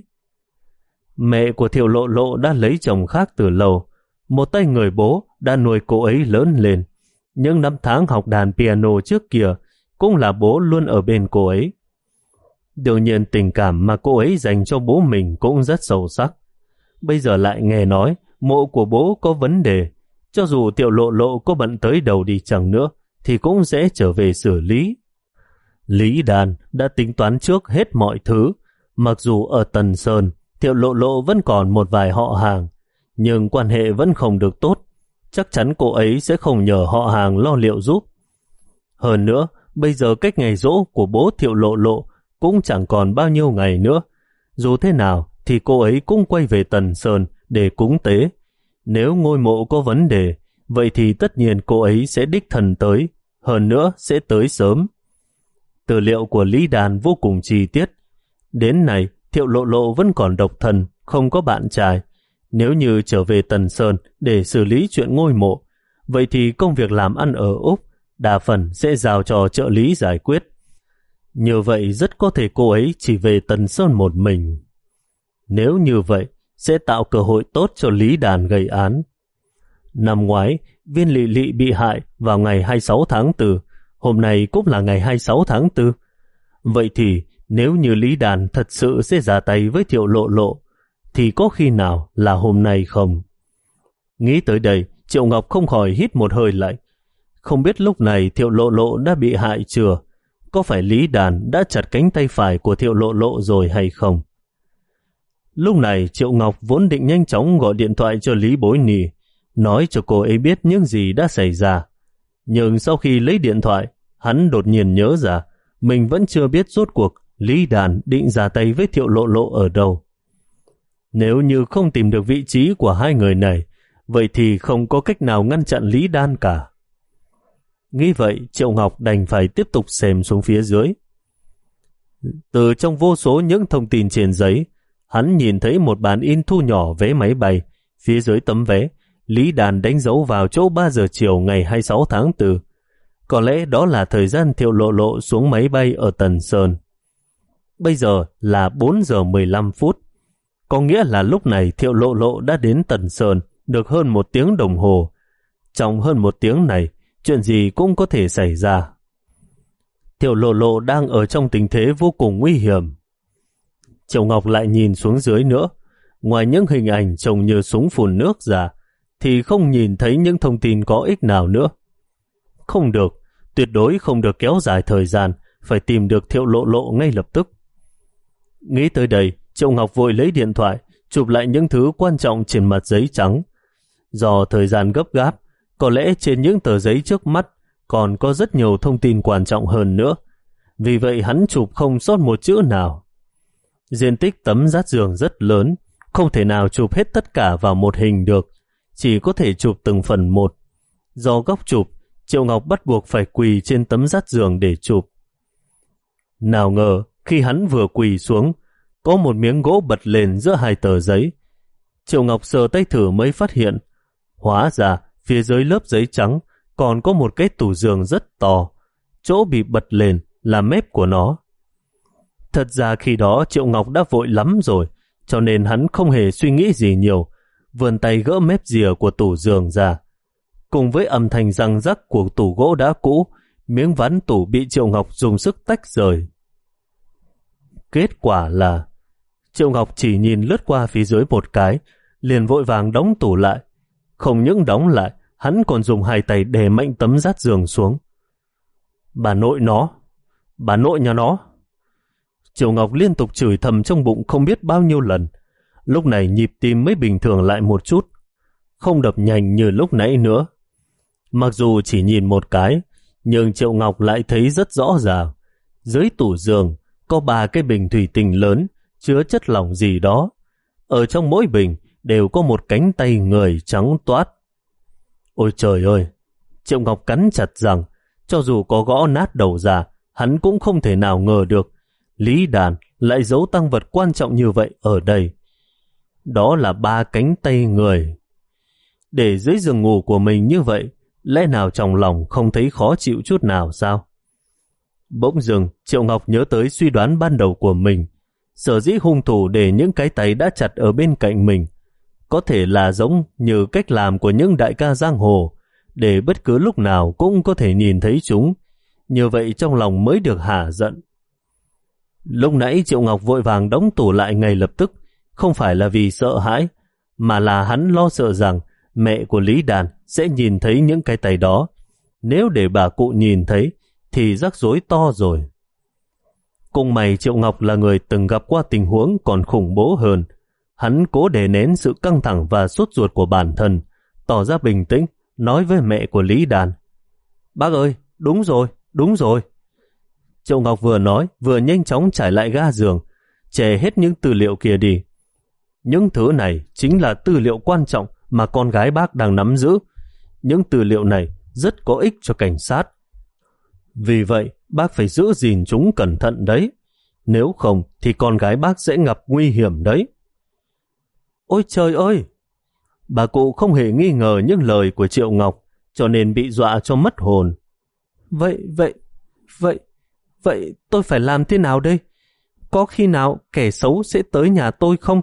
Mẹ của Thiệu Lộ Lộ đã lấy chồng khác từ lâu, một tay người bố đã nuôi cô ấy lớn lên. Những năm tháng học đàn piano trước kia cũng là bố luôn ở bên cô ấy. Đương nhiên tình cảm mà cô ấy dành cho bố mình cũng rất sâu sắc. Bây giờ lại nghe nói mộ của bố có vấn đề, cho dù Thiệu Lộ Lộ có bận tới đầu đi chẳng nữa thì cũng sẽ trở về xử lý. Lý Đàn đã tính toán trước hết mọi thứ. Mặc dù ở Tần Sơn, Thiệu Lộ Lộ vẫn còn một vài họ hàng, nhưng quan hệ vẫn không được tốt. Chắc chắn cô ấy sẽ không nhờ họ hàng lo liệu giúp. Hơn nữa, bây giờ cách ngày giỗ của bố Thiệu Lộ Lộ cũng chẳng còn bao nhiêu ngày nữa. Dù thế nào thì cô ấy cũng quay về Tần Sơn để cúng tế. Nếu ngôi mộ có vấn đề, vậy thì tất nhiên cô ấy sẽ đích thân tới, hơn nữa sẽ tới sớm. Tư liệu của Lý Đàn vô cùng chi tiết. Đến nay, Thiệu Lộ Lộ vẫn còn độc thân, không có bạn trai. Nếu như trở về Tần Sơn để xử lý chuyện ngôi mộ, vậy thì công việc làm ăn ở Úc đa phần sẽ giao cho trợ lý giải quyết. Như vậy rất có thể cô ấy chỉ về Tần Sơn một mình. Nếu như vậy, sẽ tạo cơ hội tốt cho Lý Đàn gây án. Năm ngoái, Viên Lị Lị bị hại vào ngày hai mươi sáu tháng tư, hôm nay cũng là ngày hai mươi sáu tháng tư. Vậy thì, nếu như Lý Đàn thật sự sẽ ra tay với Thiệu Lộ Lộ, thì có khi nào là hôm nay không? Nghĩ tới đây, Triệu Ngọc không khỏi hít một hơi lạnh. Không biết lúc này Thiệu Lộ Lộ đã bị hại chưa? Có phải Lý Đàn đã chặt cánh tay phải của Thiệu Lộ Lộ rồi hay không? Lúc này Triệu Ngọc vốn định nhanh chóng gọi điện thoại cho Lý Bối Nì, nói cho cô ấy biết những gì đã xảy ra. Nhưng sau khi lấy điện thoại, hắn đột nhiên nhớ ra mình vẫn chưa biết rốt cuộc Lý Đàn định ra tay với Thiệu Lộ Lộ ở đâu. Nếu như không tìm được vị trí của hai người này, vậy thì không có cách nào ngăn chặn Lý Đan cả. Nghĩ vậy, Triệu Ngọc đành phải tiếp tục xem xuống phía dưới. Từ trong vô số những thông tin trên giấy, hắn nhìn thấy một bản in thu nhỏ vé máy bay. Phía dưới tấm vé, Lý Đàn đánh dấu vào chỗ ba giờ chiều ngày hai mươi sáu tháng tư. Có lẽ đó là thời gian Thiệu Lộ Lộ xuống máy bay ở Tần Sơn. Bây giờ là bốn giờ mười lăm phút. Có nghĩa là lúc này Thiệu Lộ Lộ đã đến Tần Sơn được hơn một tiếng đồng hồ. Trong hơn một tiếng này, chuyện gì cũng có thể xảy ra. Thiệu Lộ Lộ đang ở trong tình thế vô cùng nguy hiểm. Triệu Ngọc lại nhìn xuống dưới nữa. Ngoài những hình ảnh trông như súng phun nước ra, thì không nhìn thấy những thông tin có ích nào nữa. Không được, tuyệt đối không được kéo dài thời gian, phải tìm được Thiệu Lộ Lộ ngay lập tức. Nghĩ tới đây, Triệu Ngọc vội lấy điện thoại, chụp lại những thứ quan trọng trên mặt giấy trắng. Do thời gian gấp gáp, có lẽ trên những tờ giấy trước mắt còn có rất nhiều thông tin quan trọng hơn nữa. Vì vậy hắn chụp không sót một chữ nào. Diện tích tấm dát giường rất lớn, không thể nào chụp hết tất cả vào một hình được, chỉ có thể chụp từng phần một. Do góc chụp, Triệu Ngọc bắt buộc phải quỳ trên tấm dát giường để chụp. Nào ngờ, khi hắn vừa quỳ xuống, có một miếng gỗ bật lên giữa hai tờ giấy. Triệu Ngọc sờ tay thử mới phát hiện. Hóa ra, phía dưới lớp giấy trắng còn có một cái tủ giường rất to. Chỗ bị bật lên là mép của nó. Thật ra khi đó Triệu Ngọc đã vội lắm rồi, cho nên hắn không hề suy nghĩ gì nhiều, vươn tay gỡ mép rìa của tủ giường ra. Cùng với âm thanh răng rắc của tủ gỗ đã cũ, miếng ván tủ bị Triệu Ngọc dùng sức tách rời. Kết quả là Triệu Ngọc chỉ nhìn lướt qua phía dưới một cái, liền vội vàng đóng tủ lại. Không những đóng lại, hắn còn dùng hai tay đè mạnh tấm dát giường xuống. Bà nội nó, bà nội nhà nó. Triệu Ngọc liên tục chửi thầm trong bụng không biết bao nhiêu lần. Lúc này nhịp tim mới bình thường lại một chút, không đập nhanh như lúc nãy nữa. Mặc dù chỉ nhìn một cái, nhưng Triệu Ngọc lại thấy rất rõ ràng. Dưới tủ giường có ba cái bình thủy tinh lớn chứa chất lỏng gì đó. Ở trong mỗi bình đều có một cánh tay người trắng toát. Ôi trời ơi! Triệu Ngọc cắn chặt rằng, cho dù có gõ nát đầu ra, hắn cũng không thể nào ngờ được Lý Đàn lại giấu tang vật quan trọng như vậy ở đây. Đó là ba cánh tay người. Để dưới giường ngủ của mình như vậy, lẽ nào trong lòng không thấy khó chịu chút nào sao? Bỗng dưng, Triệu Ngọc nhớ tới suy đoán ban đầu của mình. Sở dĩ hung thủ để những cái tay đã chặt ở bên cạnh mình có thể là giống như cách làm của những đại ca giang hồ, để bất cứ lúc nào cũng có thể nhìn thấy chúng. Như vậy trong lòng mới được hả giận. Lúc nãy Triệu Ngọc vội vàng đóng tủ lại ngay lập tức, không phải là vì sợ hãi, mà là hắn lo sợ rằng mẹ của Lý Đàn sẽ nhìn thấy những cái tay đó. Nếu để bà cụ nhìn thấy thì rắc rối to rồi. Cùng mày Triệu Ngọc là người từng gặp qua tình huống còn khủng bố hơn. Hắn cố đè nén sự căng thẳng và sốt ruột của bản thân, tỏ ra bình tĩnh, nói với mẹ của Lý Đàn. Bác ơi, đúng rồi, đúng rồi. Triệu Ngọc vừa nói, vừa nhanh chóng trải lại ga giường, chè hết những tư liệu kia đi. Những thứ này chính là tư liệu quan trọng mà con gái bác đang nắm giữ. Những tư liệu này rất có ích cho cảnh sát. Vì vậy, bác phải giữ gìn chúng cẩn thận đấy. Nếu không thì con gái bác sẽ gặp nguy hiểm đấy. Ôi trời ơi! Bà cụ không hề nghi ngờ những lời của Triệu Ngọc, cho nên bị dọa cho mất hồn. Vậy, vậy, vậy, vậy tôi phải làm thế nào đây? Có khi nào kẻ xấu sẽ tới nhà tôi không?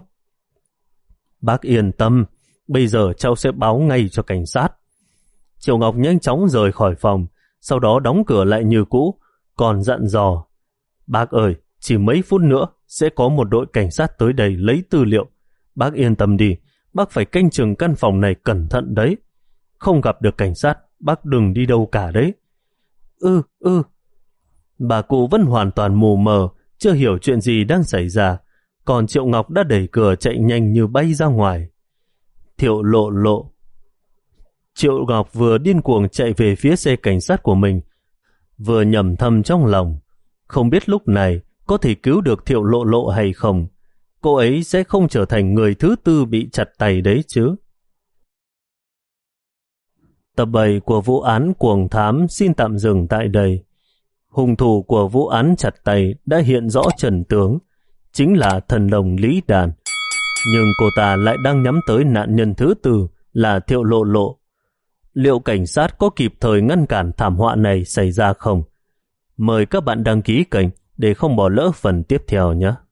Bác yên tâm, bây giờ cháu sẽ báo ngay cho cảnh sát. Triệu Ngọc nhanh chóng rời khỏi phòng, sau đó đóng cửa lại như cũ, còn dặn dò. Bác ơi, chỉ mấy phút nữa sẽ có một đội cảnh sát tới đây lấy tư liệu. Bác yên tâm đi, bác phải canh chừng căn phòng này cẩn thận đấy. Không gặp được cảnh sát, bác đừng đi đâu cả đấy. Ừ, ừ. Bà cụ vẫn hoàn toàn mù mờ, chưa hiểu chuyện gì đang xảy ra, còn Triệu Ngọc đã đẩy cửa chạy nhanh như bay ra ngoài. Thiệu lộ lộ. Triệu Ngọc vừa điên cuồng chạy về phía xe cảnh sát của mình, vừa nhầm thầm trong lòng. Không biết lúc này có thể cứu được Thiệu lộ lộ hay không. Cô ấy sẽ không trở thành người thứ tư bị chặt tay đấy chứ. Tập bảy của vụ án Cuồng Thám xin tạm dừng tại đây. Hung thủ của vụ án chặt tay đã hiện rõ trần tướng, chính là thần đồng Lý Đàn. Nhưng cô ta lại đang nhắm tới nạn nhân thứ tư là Thiệu lộ lộ. Liệu cảnh sát có kịp thời ngăn cản thảm họa này xảy ra không? Mời các bạn đăng ký kênh để không bỏ lỡ phần tiếp theo nhé.